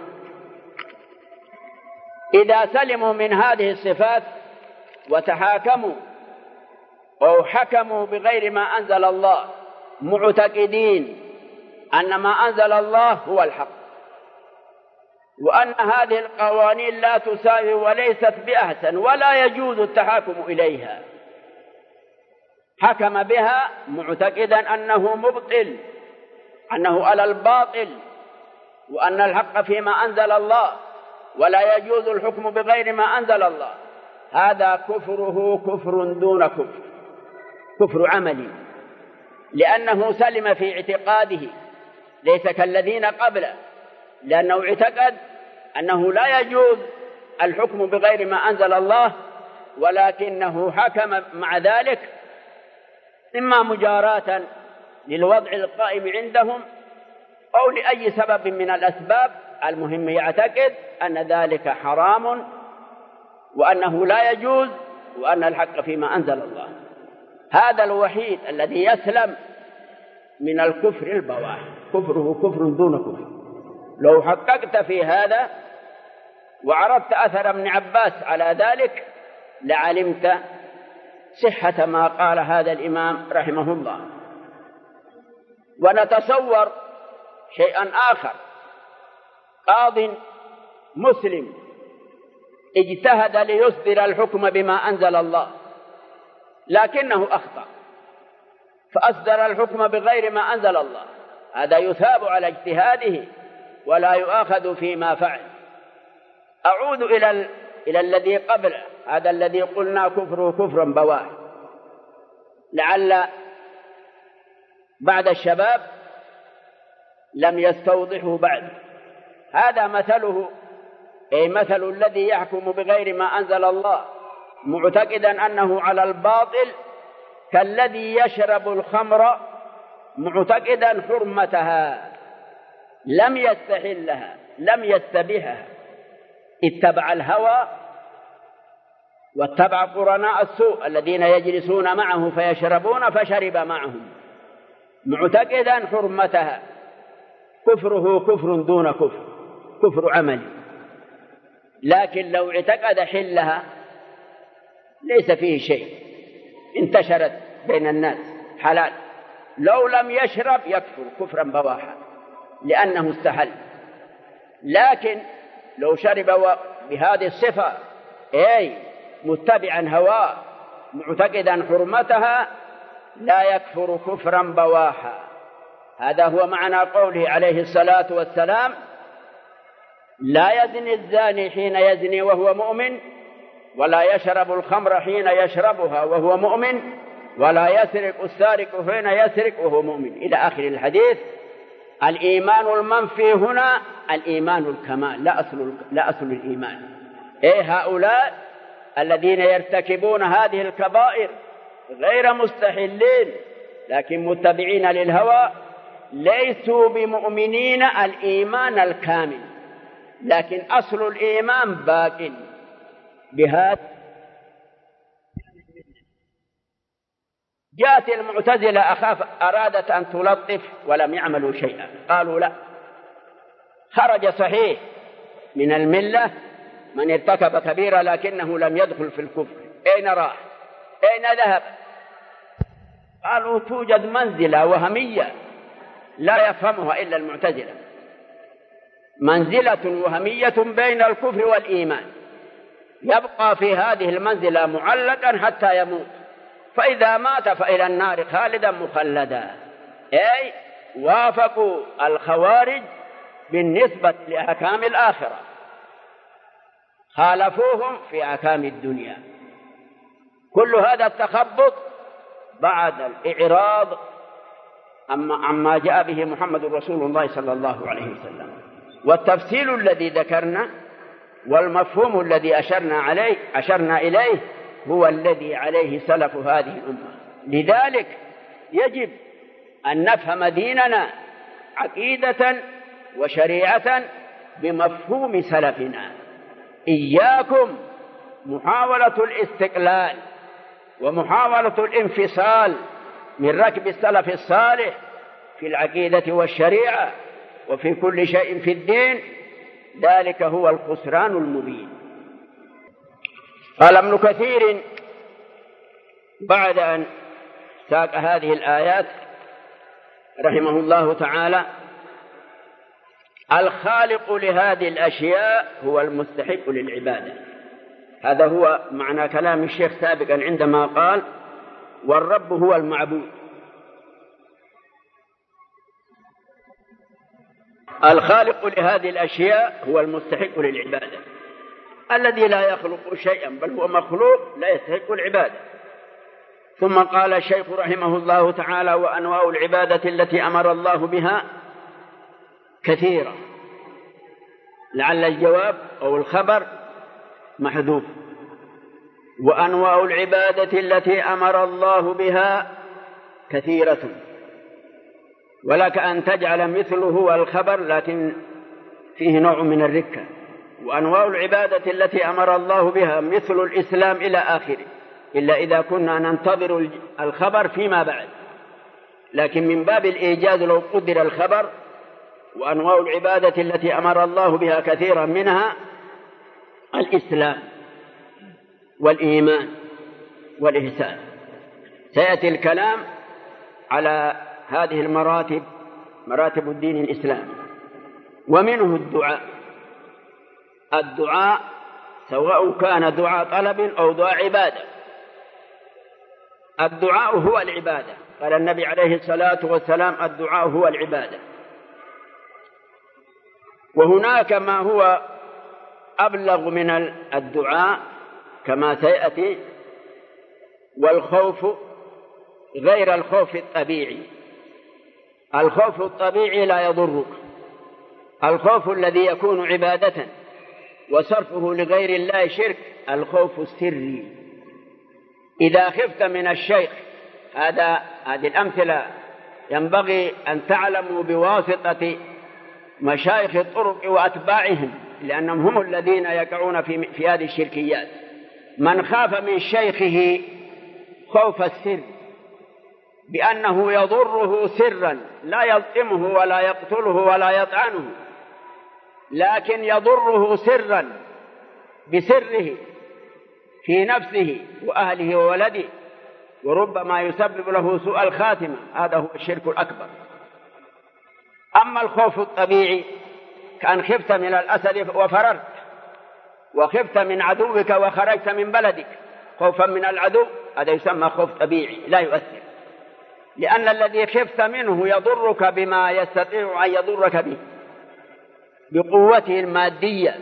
إذا سلموا من هذه الصفات وتحاكموا أو حكموا بغير ما أنزل الله معتقدين أن ما أنزل الله هو الحق، وأن هذه القوانين لا تساوي وليست بأحسن ولا يجوز التحاكم إليها، حكم بها معتقدا أنه مبطل، أنه على الباطل، وأن الحق فيما أنزل الله ولا يجوز الحكم بغير ما أنزل الله. هذا كفره كفر دون كفر، كفر عملي، لأنه سلم في اعتقاده ليس كالذين قبله، لأنه اعتقد أنه لا يجوز الحكم بغير ما أنزل الله، ولكنه حكم مع ذلك إما مجاراة للوضع القائم عندهم أو لأي سبب من الأسباب، المهم يعتقد أن ذلك حرام وأنه لا يجوز وأن الحق فيما أنزل الله. هذا الوحيد الذي يسلم من الكفر البواح، كفره كفر دون كفر. لو حققت في هذا وعرفت أثر ابن عباس على ذلك لعلمت صحة ما قال هذا الإمام رحمه الله. ونتصور شيئا آخر، قاض مسلم اجتهد ليصدر الحكم بما أنزل الله لكنه أخطأ فأصدر الحكم بغير ما أنزل الله، هذا يثاب على اجتهاده ولا يؤاخذ فيما فعل. أعود إلى ال... إلى الذي قبله، هذا الذي قلنا كفره كفرا بواح، لعل بعد الشباب لم يستوضحوا بعد. هذا مثله، أي مثل الذي يحكم بغير ما أنزل الله معتقدا أنه على الباطل كالذي يشرب الخمر معتقدا حرمتها، لم يستحلها لم يستبيحها، اتبع الهوى واتبع قرناء السوء الذين يجلسون معه فيشربون فشرب معهم معتقدا حرمتها. كفره كفر دون كفر، كفر عملي. لكن لو اعتقد حلها ليس فيه شيء، انتشرت بين الناس حلال، لو لم يشرب يكفر كفرا بواحا لأنه استحل. لكن لو شرب بهذه الصفة، أي متبعا هواه معتقدا حرمتها، لا يكفر كفرا بواحا. هذا هو معنى قوله عليه الصلاة والسلام: لا يزني الزاني حين يزني وهو مؤمن، ولا يشرب الخمر حين يشربها وهو مؤمن، ولا يسرق السارق حين يسرق وهو مؤمن، إلى آخر الحديث. الإيمان المنفي هنا الإيمان الكمال، لا أصل, لا أصل الإيمان. إيه هؤلاء الذين يرتكبون هذه الكبائر غير مستحلين لكن متبعين للهوى ليسوا بمؤمنين الإيمان الكامل، لكن أصل الإيمان باق. بهذا جاءت المعتزلة أخاف أرادت أن تلطف ولم يعملوا شيئا، قالوا لا، خرج صحيح من الملة من ارتكب كبيرة لكنه لم يدخل في الكفر. أين راح؟ أين ذهب؟ قالوا توجد منزلة وهمية لا يفهمها إلا المعتزلة، منزلة وهمية بين الكفر والإيمان، يبقى في هذه المنزلة معلقا حتى يموت، فإذا مات فإلى النار خالدا مخلدا. أي وافقوا الخوارج بالنسبة لأحكام الآخرة، خالفوهم في أحكام الدنيا. كل هذا التخبط بعد الإعراض عما جاء به محمد رسول الله صلى الله عليه وسلم، والتفصيل الذي ذكرنا والمفهوم الذي أشرنا عليه أشرنا إليه هو الذي عليه سلف هذه الأمة. لذلك يجب أن نفهم ديننا عقيدة وشريعة بمفهوم سلفنا. إياكم محاولة الاستقلال ومحاولة الانفصال من ركب السلف الصالح في العقيدة والشريعة وفي كل شيء في الدين، ذلك هو الخسران المبين. قال ابن كثير بعد أن ساق هذه الآيات رحمه الله تعالى: الخالق لهذه الأشياء هو المستحق للعبادة. هذا هو معنى كلام الشيخ سابقا عندما قال والرب هو المعبود. الخالق لهذه الأشياء هو المستحق للعبادة، الذي لا يخلق شيئا بل هو مخلوق لا يستحق العبادة. ثم قال الشيخ رحمه الله تعالى وأنواع العبادة التي أمر الله بها كثيرة، لعل الجواب أو الخبر محذوف. وأنواع العبادة التي أمر الله بها كثيرة، ولك أن تجعل مثله هو الخبر لكن فيه نوع من الركة. وأنواع العبادة التي أمر الله بها مثل الإسلام إلى آخره، إلا إذا كنا ننتظر الخبر فيما بعد، لكن من باب الإيجاز لو قدر الخبر. وأنواع العبادة التي أمر الله بها كثيرا منها الإسلام والإيمان والإحسان. سيأتي الكلام على هذه المراتب، مراتب الدين الإسلامي. ومنه الدعاء. الدعاء سواء كان دعاء طلب أو دعاء عبادة. الدعاء هو العبادة، قال النبي عليه الصلاة والسلام الدعاء هو العبادة. وهناك ما هو أبلغ من الدعاء كما سيأتي. والخوف غير الخوف الطبيعي. الخوف الطبيعي لا يضرك. الخوف الذي يكون عبادة وصرفه لغير الله شرك الخوف السري. إذا خفت من الشيخ، هذا هذه الأمثلة ينبغي أن تعلموا بواسطة مشايخ الطرق وأتباعهم، لأنهم هم الذين يقعون في, في هذه الشركيات. من خاف من شيخه خوف السر بأنه يضره سرا، لا يلطمه ولا يقتله ولا يطعنه، لكن يضره سرا بسره في نفسه وأهله وولده، وربما يسبب له سوء الخاتمة. هذا هو الشرك الأكبر. أما الخوف الطبيعي كأن خفت من الأسد وفررت، وخفت من عدوك وخرجت من بلدك خوفا من العدو، هذا يسمى خوف طبيعي لا يؤثر، لأن الذي خفت منه يضرك بما يستطيع أن يضرك به بقوته المادية.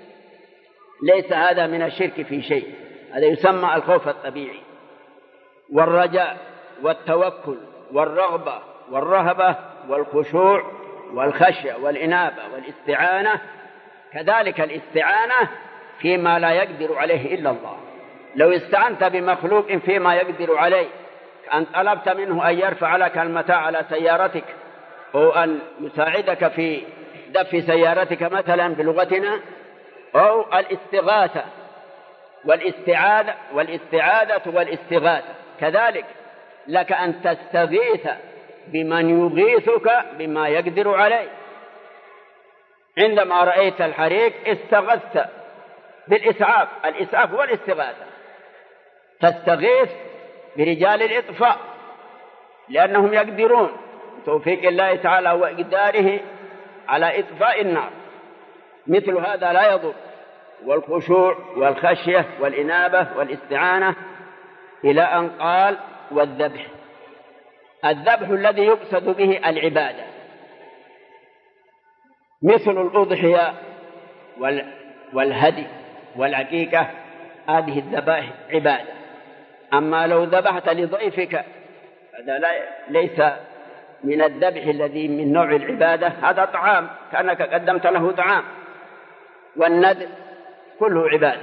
ليس هذا من الشرك في شيء، هذا يسمى الخوف الطبيعي. والرجاء والتوكل والرغبة والرهبة والخشوع والخشية والإنابة والاستعانة، كذلك الاستعانة فيما لا يقدر عليه إلا الله. لو استعنت بمخلوق فيما يقدر عليه، أن طلبت منه أن يرفع لك المتاع على سيارتك أو أن يساعدك في دف سيارتك مثلا بلغتنا، أو الاستغاثة والاستعاذة والاستعاذة والاستغاثة، كذلك لك أن تستغيث بمن يغيثك بما يقدر عليه. عندما رأيت الحريق استغثت بالإسعاف، الإسعاف والاستغاثة، تستغيث برجال الإطفاء لأنهم يقدرون بتوفيق الله تعالى وإقداره على إطفاء النار. مثل هذا لا يضر. والخشوع والخشية والإنابة والاستعانة، إلى أن قال والذبح. الذبح الذي يقصد به العبادة، مثل الأضحية والهدي والعقيقة، هذه الذبائح عبادة. أما لو ذبحت لضيفك هذا ليس من الذبح الذي من نوع العبادة، هذا طعام كأنك قدمت له طعام. والندب كله عبادة.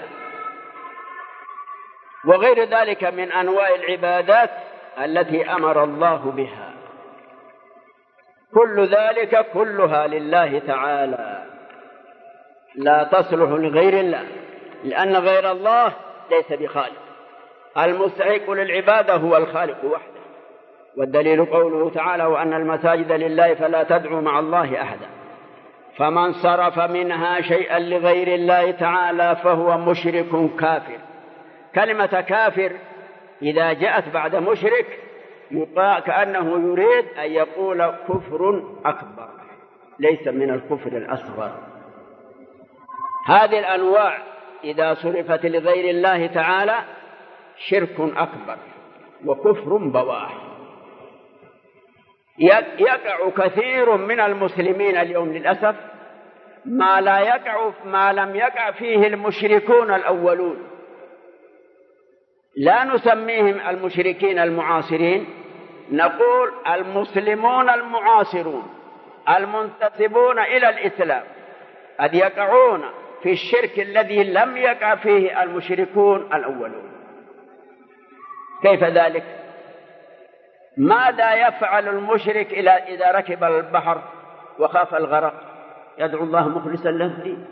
وغير ذلك من أنواع العبادات التي أمر الله بها، كل ذلك كلها لله تعالى، لا تصلح لغير الله، لأن غير الله ليس بخالق. المستحق للعبادة هو الخالق وحده. والدليل قوله تعالى وأن المساجد لله فلا تدعوا مع الله أحدا. فمن صرف منها شيئا لغير الله تعالى فهو مشرك كافر. كلمة كافر إذا جاءت بعد مشرك كأنه يريد أن يقول كفر أكبر، ليس من الكفر الأصغر. هذه الأنواع إذا صرفت لغير الله تعالى شرك أكبر وكفر بواح. يقع كثير من المسلمين اليوم للأسف ما لا يقع ما لم يقع فيه المشركون الأولون. لا نسميهم المشركين المعاصرين، نقول المسلمون المعاصرون المنتسبون إلى الإسلام قد يقعون في الشرك الذي لم يقع فيه المشركون الأولون. كيف ذلك؟ ماذا يفعل المشرك إذا ركب البحر وخاف الغرق؟ يدعو الله مخلصا له الدين.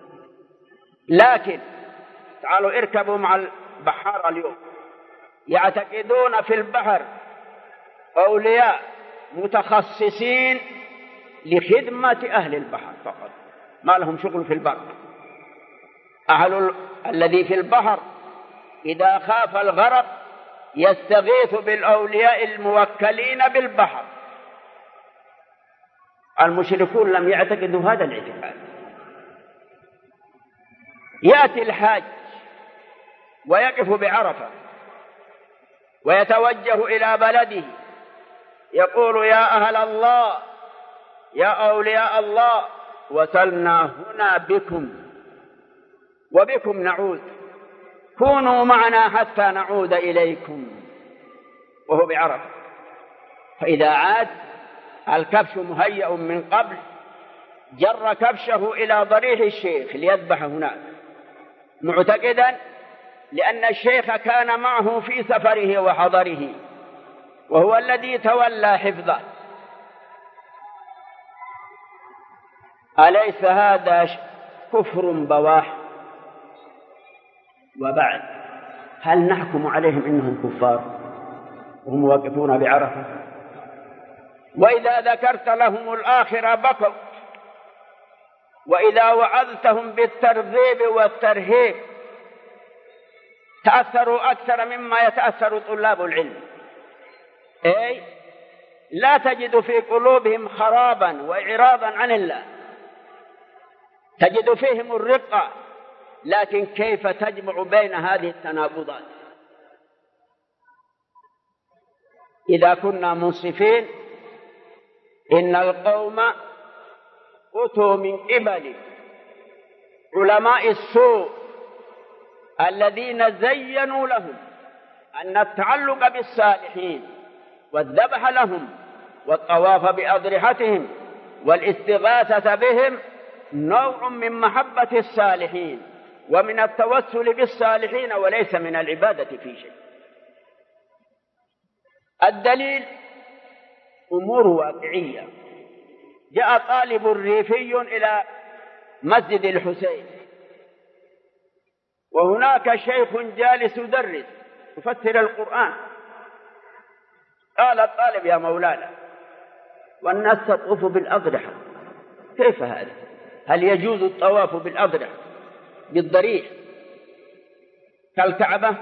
لكن تعالوا اركبوا مع البحار اليوم، يعتقدون في البحر أولياء متخصصين لخدمة أهل البحر فقط، ما لهم شغل في البر. أهل الذي في البحر إذا خاف الغرق يستغيث بالأولياء الموكلين بالبحر. المشركون لم يعتقدوا هذا الاعتقاد. يأتي الحاج ويقف بعرفة ويتوجه إلى بلده يقول يا أهل الله يا أولياء الله وصلنا هنا بكم وبكم نعود، كونوا معنا حتى نعود إليكم، وهو بعرفة. فإذا عاد الكبش مهيأ من قبل جر كبشه إلى ضريح الشيخ ليذبح هناك، معتقدا لأن الشيخ كان معه في سفره وحضره وهو الذي تولى حفظه. أليس هذا كفر بواح؟ وبعد هل نحكم عليهم إنهم كفار وهم واقفون بعرفة؟ وإذا ذكرت لهم الآخرة بكوا، وإذا وعظتهم بالترغيب والترهيب تأثروا أكثر مما يتأثر طلاب العلم. أي لا تجد في قلوبهم خرابا وإعراضا عن الله، تجد فيهم الرقة، لكن كيف تجمع بين هذه التناقضات؟ إذا كنا منصفين إن القوم أتوا من قبل علماء السوء الذين زينوا لهم أن التعلق بالصالحين والذبح لهم والطواف بأضرحتهم والاستغاثة بهم نوع من محبة الصالحين ومن التوسل بالصالحين وليس من العبادة في شيء. الدليل أمور واقعية. جاء طالب ريفي إلى مسجد الحسين وهناك شيخ جالس يدرس يفسر القرآن. قال الطالب يا مولانا والناس تطوف بالأضرحة، كيف هذا؟ هل يجوز الطواف بالأضرحة بالضريح كالكعبة؟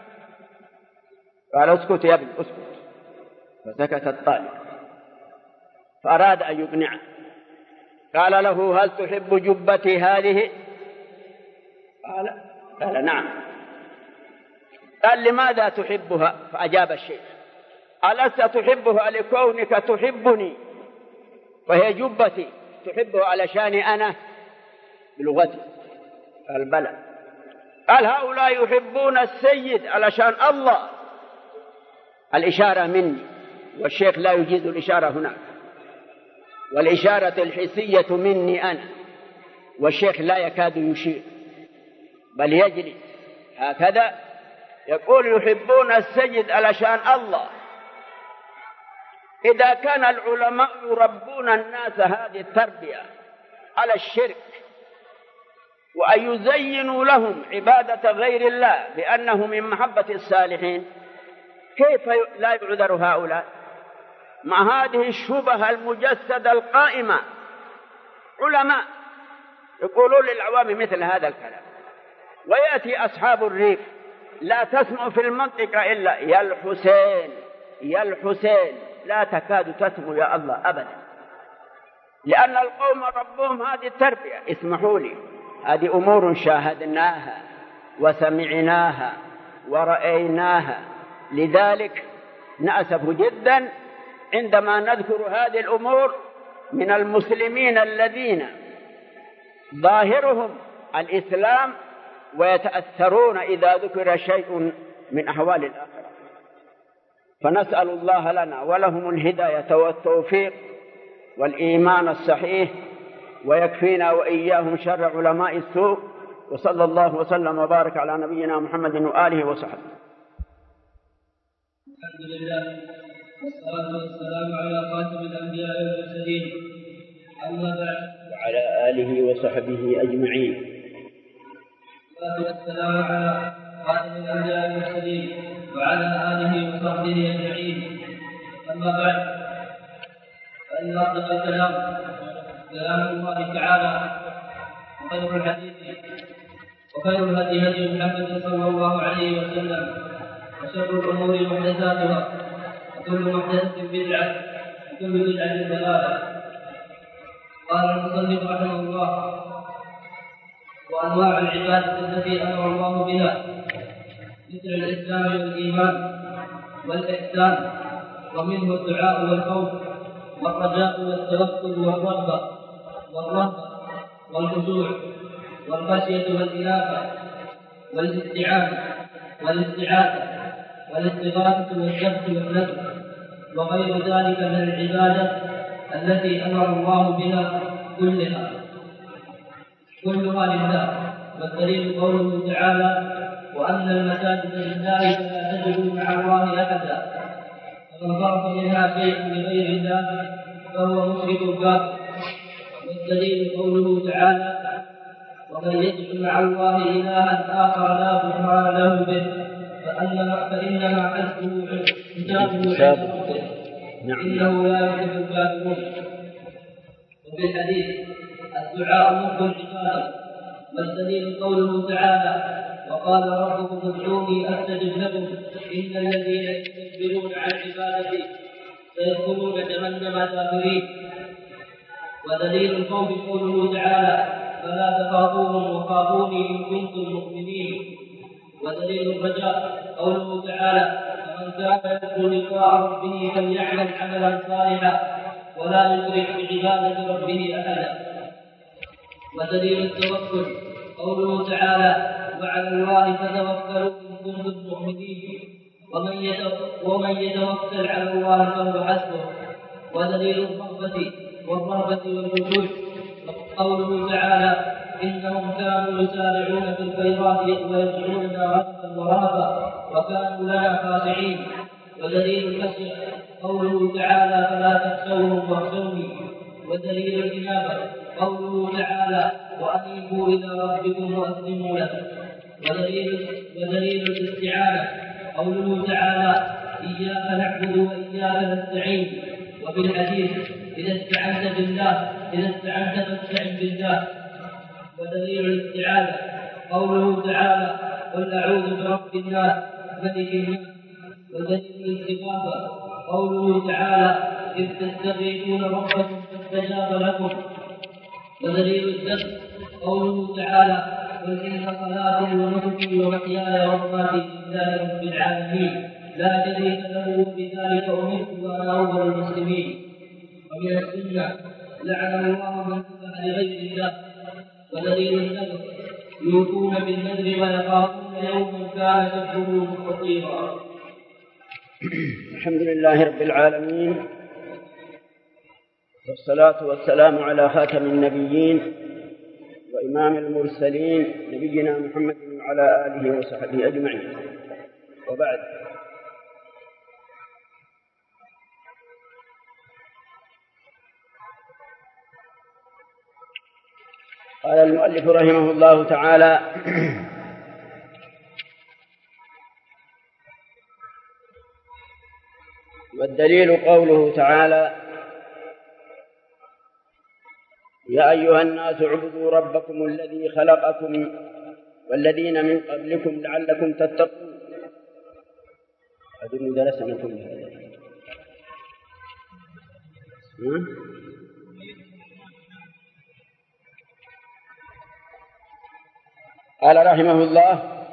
قال اسكت يا ابن اسكت. فسكت الطالب فأراد أن يقنعه. قال له هل تحب جبتي هذه؟ قال قال نعم. قال لماذا تحبها؟ فأجاب الشيخ ألست تحبها لكونك تحبني وهي جبتي تحبها علشاني أنا بلغتي؟ قال بلى. قال هؤلاء يحبون السيد علشان الله. الإشارة مني والشيخ لا يجيز الإشارة هناك، والإشارة الحسية مني أنا والشيخ لا يكاد يشير بل يجلس هكذا يقول يحبون السيد علشان الله. إذا كان العلماء يربون الناس هذه التربية على الشرك وأن يزينوا لهم عبادة غير الله بأنه من محبة الصالحين، كيف لا يعذر هؤلاء مع هذه الشبهة المجسدة القائمة؟ علماء يقولون للعوام مثل هذا الكلام، ويأتي أصحاب الريف لا تسمع في المنطقة إلا يا الحسين يا الحسين، لا تكاد تسمع يا الله أبدا. لأن القوم ربهم هذه التربية. اسمحوا لي، هذه أمور شاهدناها وسمعناها ورأيناها، لذلك نأسف جدا عندما نذكر هذه الأمور من المسلمين الذين ظاهرهم الإسلام ويتأثرون إذا ذكر شيء من أحوال الآخرة. فنسأل الله لنا ولهم الهداية والتوفيق والإيمان الصحيح، ويكفينا وإياهم شر علماء السوء. وصلى الله وسلم وبارك على نبينا محمد وآله وصحبه. الحمد لله والصلاة والسلام على خاتم الأنبياء والمرسلين، أما بعد، وعلى آله وصحبه أجمعين. والصلاة والسلام على خاتم الأنبياء والمرسلين وعلى آله وصحبه أجمعين، أما بعد، فإن أصدق الكلام كلام الله تعالى، وخير الحديث وخير الهدي هدي محمد صلى الله عليه وسلم، وشر الأمور محدثاتها، وكل محدثة بدعة، وكل بدعة ضلالة. قال المصنف رحمه الله: وأنواع العبادة التي أمر الله بها مثل الإسلام والإيمان والإحسان، ومنه الدعاء والخوف والرجاء والتوكل والرغبة والرهبة والخشوع والخشية والإنابة والاستعانة والاستعاذة والاستغاثة والذبح والنذر وغير ذلك من العبادة التي أمر الله بها كلها كلها لله. والدليل قوله تعالى: وأن المساجد لله فلا تدعوا مع الله أحدا، فمن صرف منها شيئا لغير الله فهو مشرك كافر. والدليل قوله تعالى: ومن يدع مع الله إلها آخر لا برهان له به فإنما, فإنما حسبه حسابه عند ربه إنه لا يحب الكافرون. وفي الحديث: الدعاء مخ العبادة. والدليل قوله تعالى: وقال ربكم ادعوني أستجب لكم إن الذين يستكبرون عن عبادتي سيدخلون جهنم داخرين. ودليل الخوف قوله تعالى: فلا تخافوهم وخافوني إن كنتم مؤمنين. ودليل الرجاء قوله تعالى: فمن كان يرجو لقاء ربه فليعمل عملا صالحا ولا يشرك بعبادة ربه أحدا. ودليل التوكل قوله تعالى: وعلى الله فتوكلوا إن كنتم مؤمنين ومن يتوكل على الله فهو حسبه. ودليل الرغبة والرهبة والخشوع قوله تعالى: إنهم كانوا يسارعون في الخيرات ويدعوننا رغبا ورهبا وكانوا لنا خاشعين. ودليل الخشية قوله تعالى: فلا تخشوهم واخشوني. ودليل الإنابة قوله تعالى: وأنيبوا إلى ربكم وأسلموا له. ودليل, ودليل الاستعانة قوله تعالى: إياك نعبد وإياك نستعين. وفي الحديث: إذا استعنت بالله إذا استعنت فاستعن بالله. ودليل الاستعاذة قوله تعالى: قل أعوذ برب الناس ملك الناس. ودليل الاستغاثة قوله تعالى: إذ تستغيثون ربكم فاستجاب لكم. ودليل الذبح قوله تعالى: قل إن صلاتي ونسكي ومحياي ومماتي لله رب العالمين لا شريك له وبذلك أمرت وأنا أول المسلمين. ومن السنة: لعن الله من ذبح لغير الله. ودليل النذر: يوفون بالنذر ويخافون يوما كان شره مستطيرا. الحمد لله رب العالمين، والصلاة والسلام على خاتم النبيين وإمام المرسلين نبينا محمد وعلى آله وصحبه أجمعين، وبعد. قال المؤلف رحمه الله تعالى: والدليل قوله تعالى: يا أيها الناس اعبدوا ربكم الذي خلقكم والذين من قبلكم لعلكم تتقون. أظن درسنا كل هذا. قال رحمه الله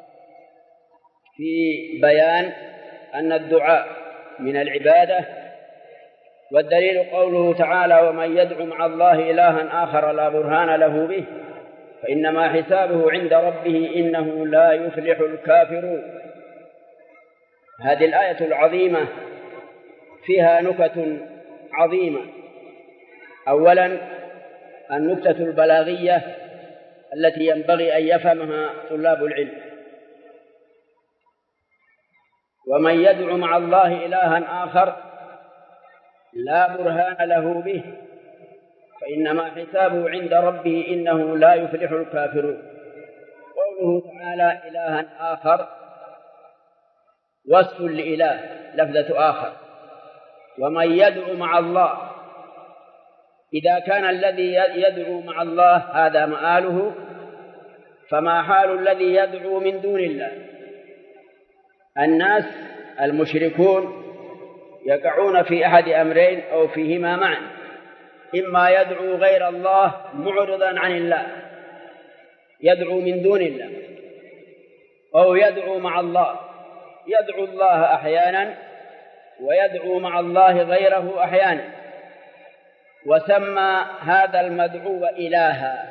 في بيان أن الدعاء من العبادة، والدليل قوله تعالى: ومن يدعو مع الله إلها آخر لا برهان له به فإنما حسابه عند ربه إنه لا يفلح الكافرون. هذه الآية العظيمة فيها نكت عظيمة. أولا النكتة البلاغية التي ينبغي أن يفهمها طلاب العلم: ومن يدعو مع الله إلها آخر لا برهان له به فإنما حسابه عند ربه إنه لا يفلح الكافرون. قوله تعالى إلها آخر وصف لإله، لفظة آخر. ومن يدعو مع الله، إذا كان الذي يدعو مع الله هذا مآله، فما حال الذي يدعو من دون الله؟ الناس المشركون يقعون في أحد أمرين أو فيهما معا: إما يدعو غير الله معرضا عن الله، يدعو من دون الله، أو يدعو مع الله، يدعو الله أحيانا ويدعو مع الله غيره أحيانا، وسمى هذا المدعو إلها.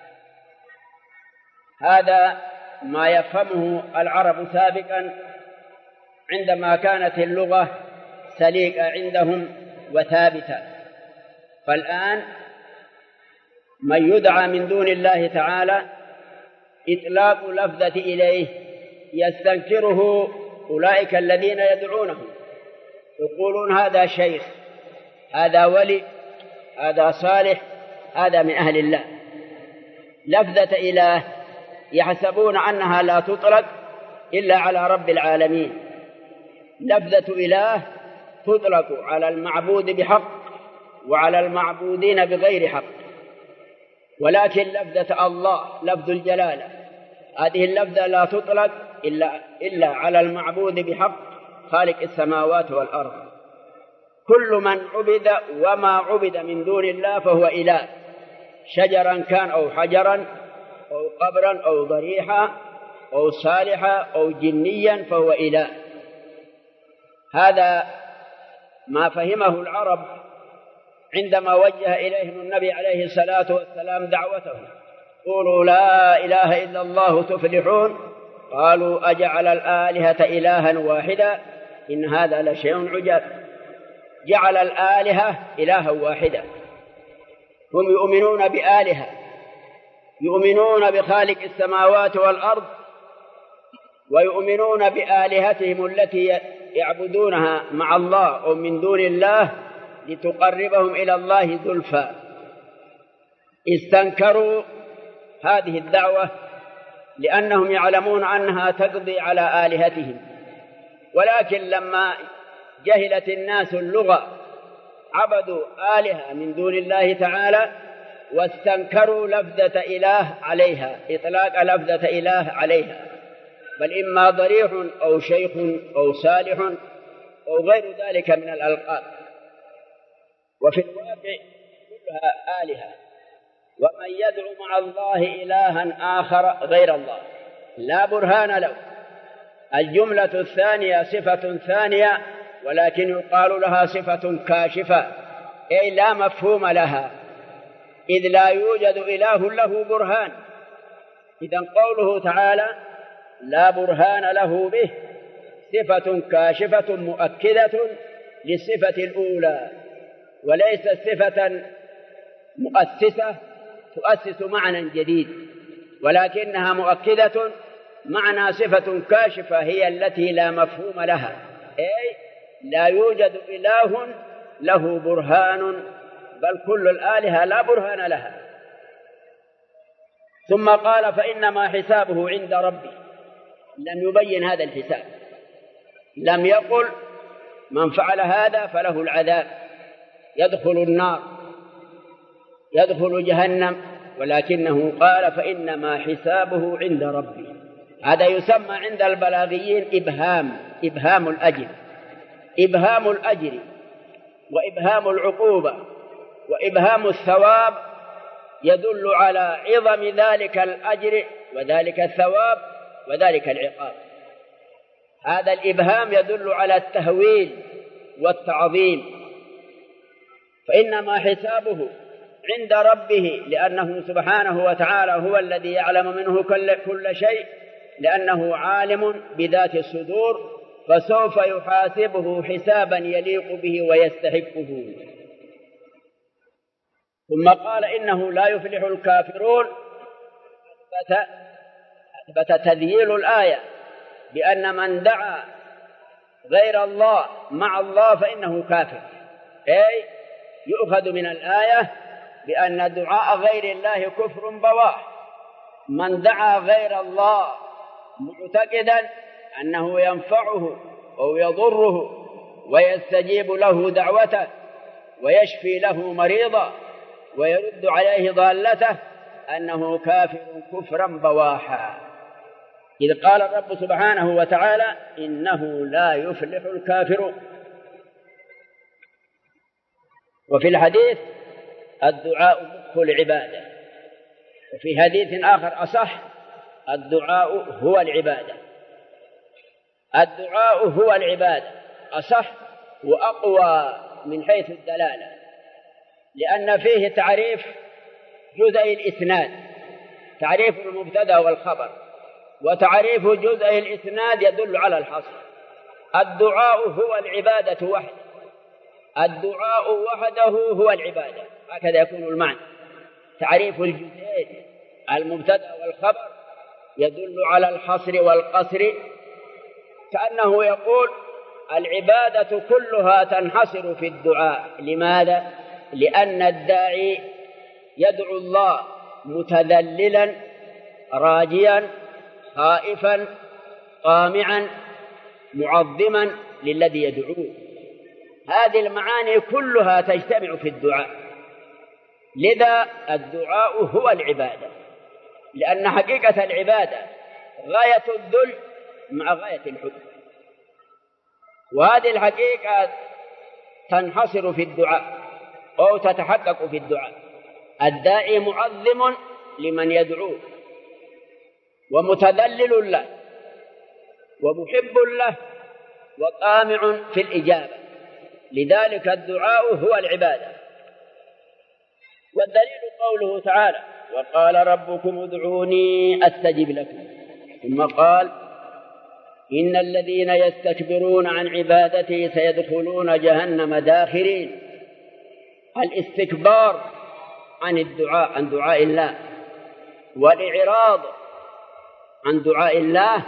هذا ما يفهمه العرب سابقا عندما كانت اللغة سليقة عندهم وثابتة. فالآن من يدعى من دون الله تعالى إطلاق لفظة إليه يستنكره أولئك الذين يدعونه، يقولون هذا شيخ، هذا ولي، هذا صالح، هذا من أهل الله. لفظة إله يحسبون أنها لا تطلق إلا على رب العالمين. لفظة إله تطلق على المعبود بحق وعلى المعبودين بغير حق، ولكن لفظة الله لفظ الجلالة هذه اللفظة لا تطلق إلا, إلا على المعبود بحق خالق السماوات والأرض. كل من عبد وما عبد من دون الله فهو إله، شجرا كان أو حجرا أو قبرا أو ضريحا أو صالحا أو جنيا فهو إله. هذا ما فهمه العرب عندما وجه إليهم النبي عليه الصلاة والسلام دعوته: قولوا لا إله إلا الله تفلحون. قالوا أجعل الآلهة إلها واحدا إن هذا لشيء عجاب. جعل الآلهة إلها واحدا. هم يؤمنون بآلهة، يؤمنون بخالق السماوات والأرض، ويؤمنون بآلهتهم التي يعبدونها مع الله أو من دون الله لتقربهم إلى الله زلفى. استنكروا هذه الدعوة لأنهم يعلمون أنها تقضي على آلهتهم، ولكن لما جهلت الناس اللغة عبدوا آلهة من دون الله تعالى واستنكروا لفظة إله عليها، إطلاق لفظة إله عليها، بل إما ضريح أو شيخ أو صالح أو غير ذلك من الألقاب. وفي الواقع كلها آلهة. ومن يدعو مع الله إلها آخر غير الله لا برهان له. الجملة الثانية صفة ثانية، ولكن يقال لها صفة كاشفة، أي لا مفهوم لها، إذ لا يوجد إله له برهان. إذن قوله تعالى لا برهان له به صفة كاشفة مؤكدة للصفة الأولى، وليست صفة مؤسسة تؤسس معنى جديد، ولكنها مؤكدة معنى صفة كاشفة هي التي لا مفهوم لها، أي لا يوجد إله له برهان، بل كل الآلهة لا برهان لها. ثم قال فإنما حسابه عند ربي. لم يبين هذا الحساب، لم يقل من فعل هذا فله العذاب يدخل النار يدخل جهنم، ولكنه قال فإنما حسابه عند ربي. هذا يسمى عند البلاغيين إبهام، إبهام الأجر، إبهام الأجر وإبهام العقوبة وإبهام الثواب، يدل على عظم ذلك الأجر وذلك الثواب وذلك العقاب. هذا الإبهام يدل على التهويل والتعظيم، فإنما حسابه عند ربه، لأنه سبحانه وتعالى هو الذي يعلم منه كل شيء، لأنه عالم بذات الصدور، فسوف يحاسبه حسابا يليق به ويستحقه. ثم قال إنه لا يفلح الكافرون، أثبت, أثبت تذييل الآية بأن من دعا غير الله مع الله فإنه كافر، أي يؤخذ من الآية بأن دعاء غير الله كفر بواح. من دعا غير الله معتقدا أنه ينفعه أو يضره ويستجيب له دعوته ويشفي له مريضا ويرد عليه ضالته، أنه كافر كفرا بواحا. إذ قال الرب سبحانه وتعالى إنه لا يفلح الكافرون. وفي الحديث الدعاء مخ العبادة، وفي حديث آخر أصح الدعاء هو العبادة. الدعاء هو العبادة أصح وأقوى من حيث الدلالة، لأن فيه تعريف جزء الإسناد، تعريف المبتدأ والخبر، وتعريف جزء الإسناد يدل على الحصر. الدعاء هو العبادة وحده، الدعاء وحده هو العبادة، هكذا يكون المعنى. تعريف الجزئين المبتدأ والخبر يدل على الحصر والقصر، كأنه يقول العبادة كلها تنحصر في الدعاء. لماذا؟ لأن الداعي يدعو الله متذللا راجيا خائفا طامعا معظما للذي يدعوه. هذه المعاني كلها تجتمع في الدعاء، لذا الدعاء هو العبادة، لأن حقيقة العبادة غاية الذل مع غاية الحب، وهذه الحقيقة تنحصر في الدعاء أو تتحقق في الدعاء. الداعي معظم لمن يدعوه ومتذلل له ومحب له وطامع في الإجابة، لذلك الدعاء هو العبادة. والدليل قوله تعالى وقال ربكم ادعوني أستجب لكم، ثم قال إن الذين يستكبرون عن عبادتي سيدخلون جهنم داخرين. الاستكبار عن الدعاء عن دعاء الله والإعراض عن دعاء الله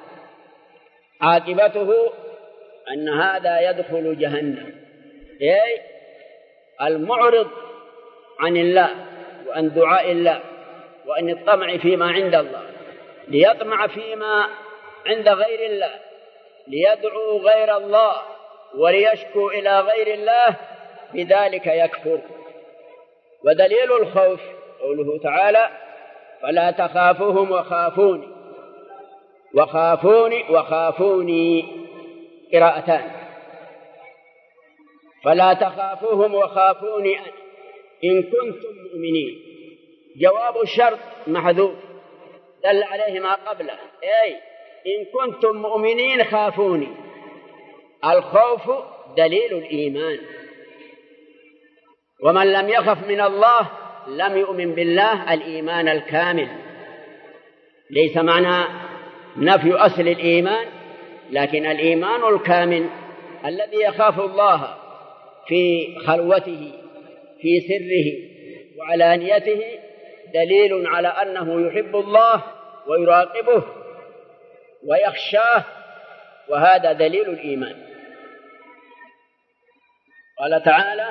عاقبته أن هذا يدخل جهنم. أي المعرض عن الله وعن دعاء الله وعن الطمع فيما عند الله، ليطمع فيما عند غير الله، ليدعو غير الله وليشكو إلى غير الله، بذلك يكفر. ودليل الخوف قوله تعالى فلا تخافوهم وخافوني، وخافوني وخافوني قراءتان. فلا تخافوهم وخافوني أنا إن كنتم مؤمنين، جواب الشرط محذوف دل عليه ما قبله، أي إن كنتم مؤمنين خافوني. الخوف دليل الإيمان، ومن لم يخف من الله لم يؤمن بالله الإيمان الكامل. ليس معنى نفي أصل الإيمان، لكن الإيمان الكامل الذي يخاف الله في خلوته في سره وعلانيته دليل على أنه يحب الله ويراقبه ويخشاه، وهذا دليل الإيمان. قال تعالى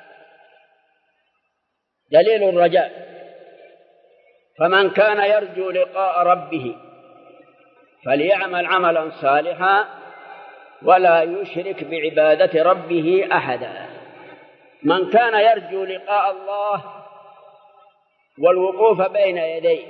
دليل الرجاء فمن كان يرجو لقاء ربه فليعمل عملا صالحا ولا يشرك بعبادة ربه أحدا. من كان يرجو لقاء الله والوقوف بين يديه،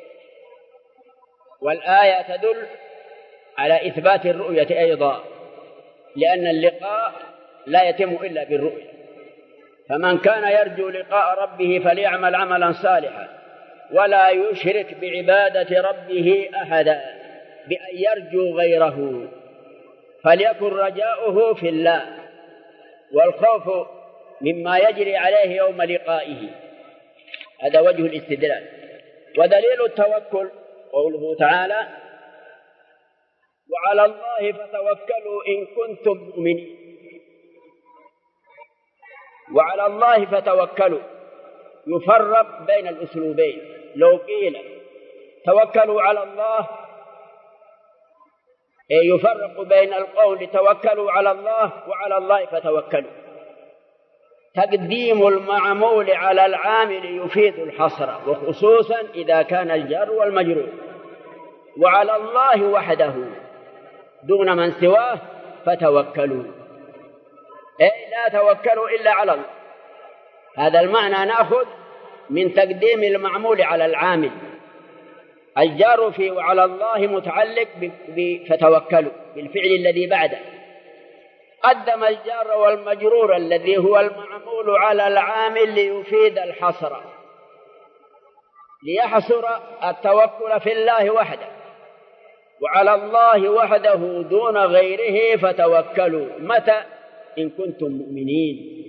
والآية تدل على إثبات الرؤية أيضا، لأن اللقاء لا يتم إلا بالرؤية. فمن كان يرجو لقاء ربه فليعمل عملا صالحا ولا يشرك بعبادة ربه أحدا بأن يرجو غيره، فليكن رجاؤه في الله والخوف مما يجري عليه يوم لقائه. هذا وجه الاستدلال. ودليل التوكل قوله تعالى: وعلى الله فتوكلوا إن كنتم مؤمنين. وعلى الله فتوكلوا يفرق بين الأسلوبين. لو قيل توكلوا على الله يفرق بين القول توكلوا على الله وعلى الله فتوكلوا. تقديم المعمول على العامل يفيد الحصر، وخصوصا إذا كان الجار والمجرور. وعلى الله وحده دون من سواه فتوكلوا، أي لا توكلوا إلا على الله. هذا المعنى نأخذ من تقديم المعمول على العامل. الجار في وعلى الله متعلق فتوكلوا بالفعل الذي بعده. قدم الجار والمجرور الذي هو المعمول على العامل ليفيد الحصر، ليحصر التوكل في الله وحده. وعلى الله وحده دون غيره فتوكلوا. متى؟ إن كنتم مؤمنين.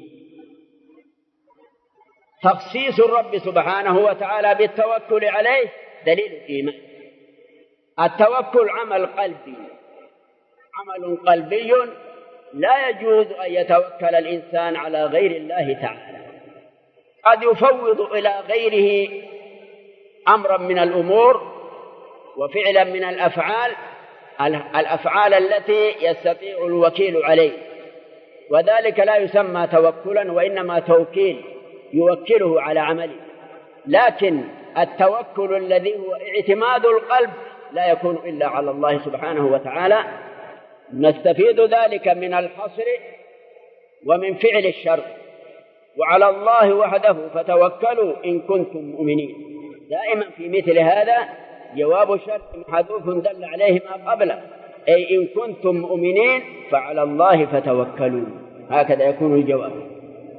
تخصيص الرب سبحانه وتعالى بالتوكل عليه دليل الإيمان. التوكل عمل قلبي، عمل قلبي لا يجوز أن يتوكل الإنسان على غير الله تعالى. قد يفوض إلى غيره أمرا من الأمور وفعلا من الأفعال، الأفعال التي يستطيع الوكيل عليه، وذلك لا يسمى توكلا وإنما توكيل، يوكله على عمله. لكن التوكل الذي هو اعتماد القلب لا يكون إلا على الله سبحانه وتعالى. نستفيد ذلك من الحصر ومن فعل الشر. وعلى الله وحده فتوكلوا إن كنتم مؤمنين. دائما في مثل هذا جواب الشرط محذوف دل عليه ما قبله، أي إن كنتم مؤمنين فعلى الله فتوكلوا. هكذا يكون الجواب.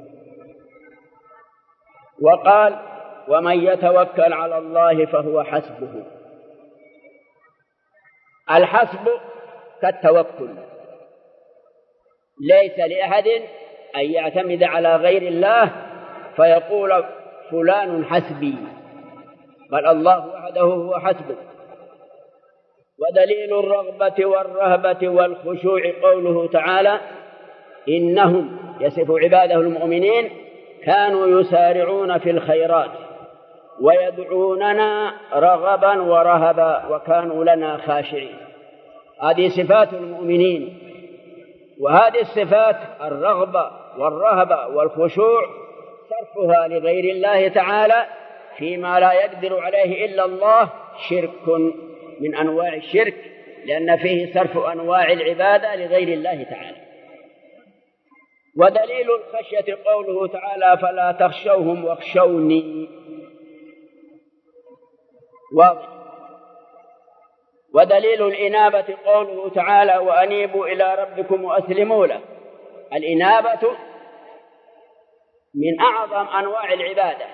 وقال: ومن يتوكل على الله فهو حسبه. الحسب كالتوكل، ليس لأحد أن يعتمد على غير الله فيقول فلان حسبي، بل الله وحده هو حسبه. ودليل الرغبة والرهبة والخشوع قوله تعالى: إنهم يصف عباده المؤمنين كانوا يسارعون في الخيرات ويدعوننا رغبا ورهبا وكانوا لنا خاشعين. هذه صفات المؤمنين، وهذه الصفات الرغبة والرهبة والخشوع صرفها لغير الله تعالى فيما لا يقدر عليه إلا الله شرك من أنواع الشرك، لأن فيه صرف أنواع العبادة لغير الله تعالى. ودليل الخشية قوله تعالى: فلا تخشوهم واخشوني. واضح. ودليل الإنابة قوله تعالى: وأنيبوا إلى ربكم وأسلموا له. الإنابة من أعظم أنواع العبادة،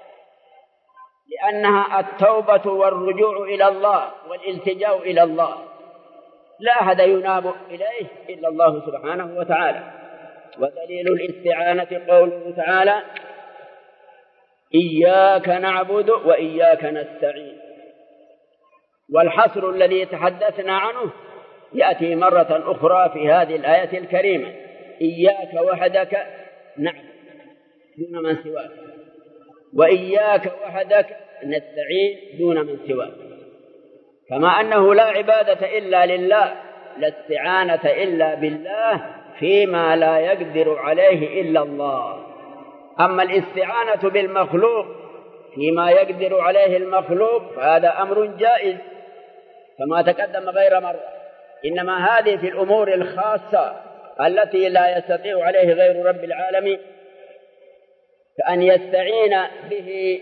لأنها التوبة والرجوع إلى الله والالتجاء إلى الله. لا أحد يناب إليه إلا الله سبحانه وتعالى. ودليل الاستعانة قوله تعالى: إياك نعبد وإياك نستعين. والحصر الذي تحدثنا عنه يأتي مرة أخرى في هذه الآية الكريمة: إياك وحدك نعبد دون من سواك، وإياك وحدك نستعين دون من سواك. كما أنه لا عبادة إلا لله، لا استعانة إلا بالله فيما لا يقدر عليه إلا الله. أما الاستعانة بالمخلوق فيما يقدر عليه المخلوق فهذا أمر جائز كما تقدم غير مرة. إنما هذه في الأمور الخاصة التي لا يستطيع عليه غير رب العالمين، كأن يستعين به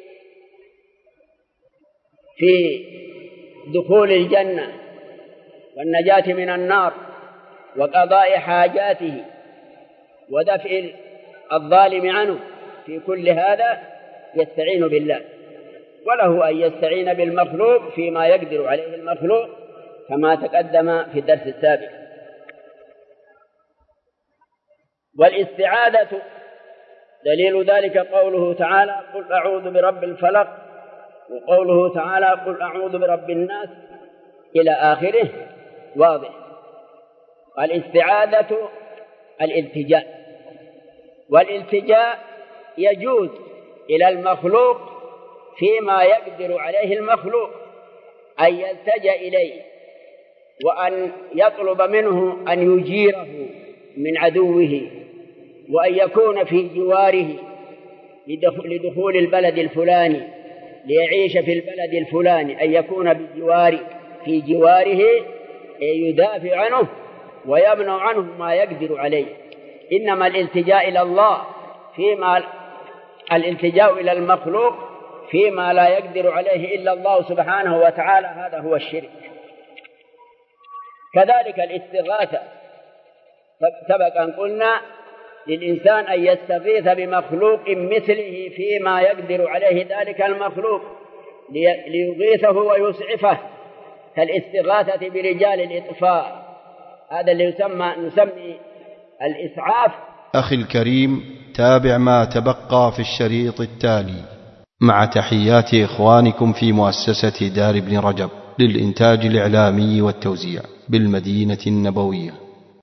في دخول الجنة والنجاة من النار وقضاء حاجاته ودفع الظالم عنه. في كل هذا يستعين بالله. وله أن يستعين بالمخلوق فيما يقدر عليه المخلوق كما تقدم في الدرس السابق. والاستعاذة دليل ذلك قوله تعالى قل أعوذ برب الفلق، وقوله تعالى قل أعوذ برب الناس إلى آخره واضح. الاستعاذة الالتجاء، والالتجاء يجوز إلى المخلوق فيما يقدر عليه المخلوق أن يلتجأ إليه وأن يطلب منه أن يجيره من عدوه، وأن يكون في جواره لدخول البلد الفلاني ليعيش في البلد الفلاني، أن يكون بجوار في جواره يدافع عنه ويمنع عنه ما يقدر عليه. إنما الالتجاء إلى الله فيما الالتجاء إلى المخلوق فيما لا يقدر عليه إلا الله سبحانه وتعالى، هذا هو الشرك. كذلك الاستغاثة سبق أن قلنا للإنسان أن يستغيث بمخلوق مثله فيما يقدر عليه ذلك المخلوق ليغيثه ويسعفه، كالاستغاثة برجال الإطفاء، هذا اللي يسمى نسمي الإسعاف. أخي الكريم، تابع ما تبقى في الشريط التالي مع تحيات إخوانكم في مؤسسة دار ابن رجب للإنتاج الإعلامي والتوزيع بالمدينة النبوية.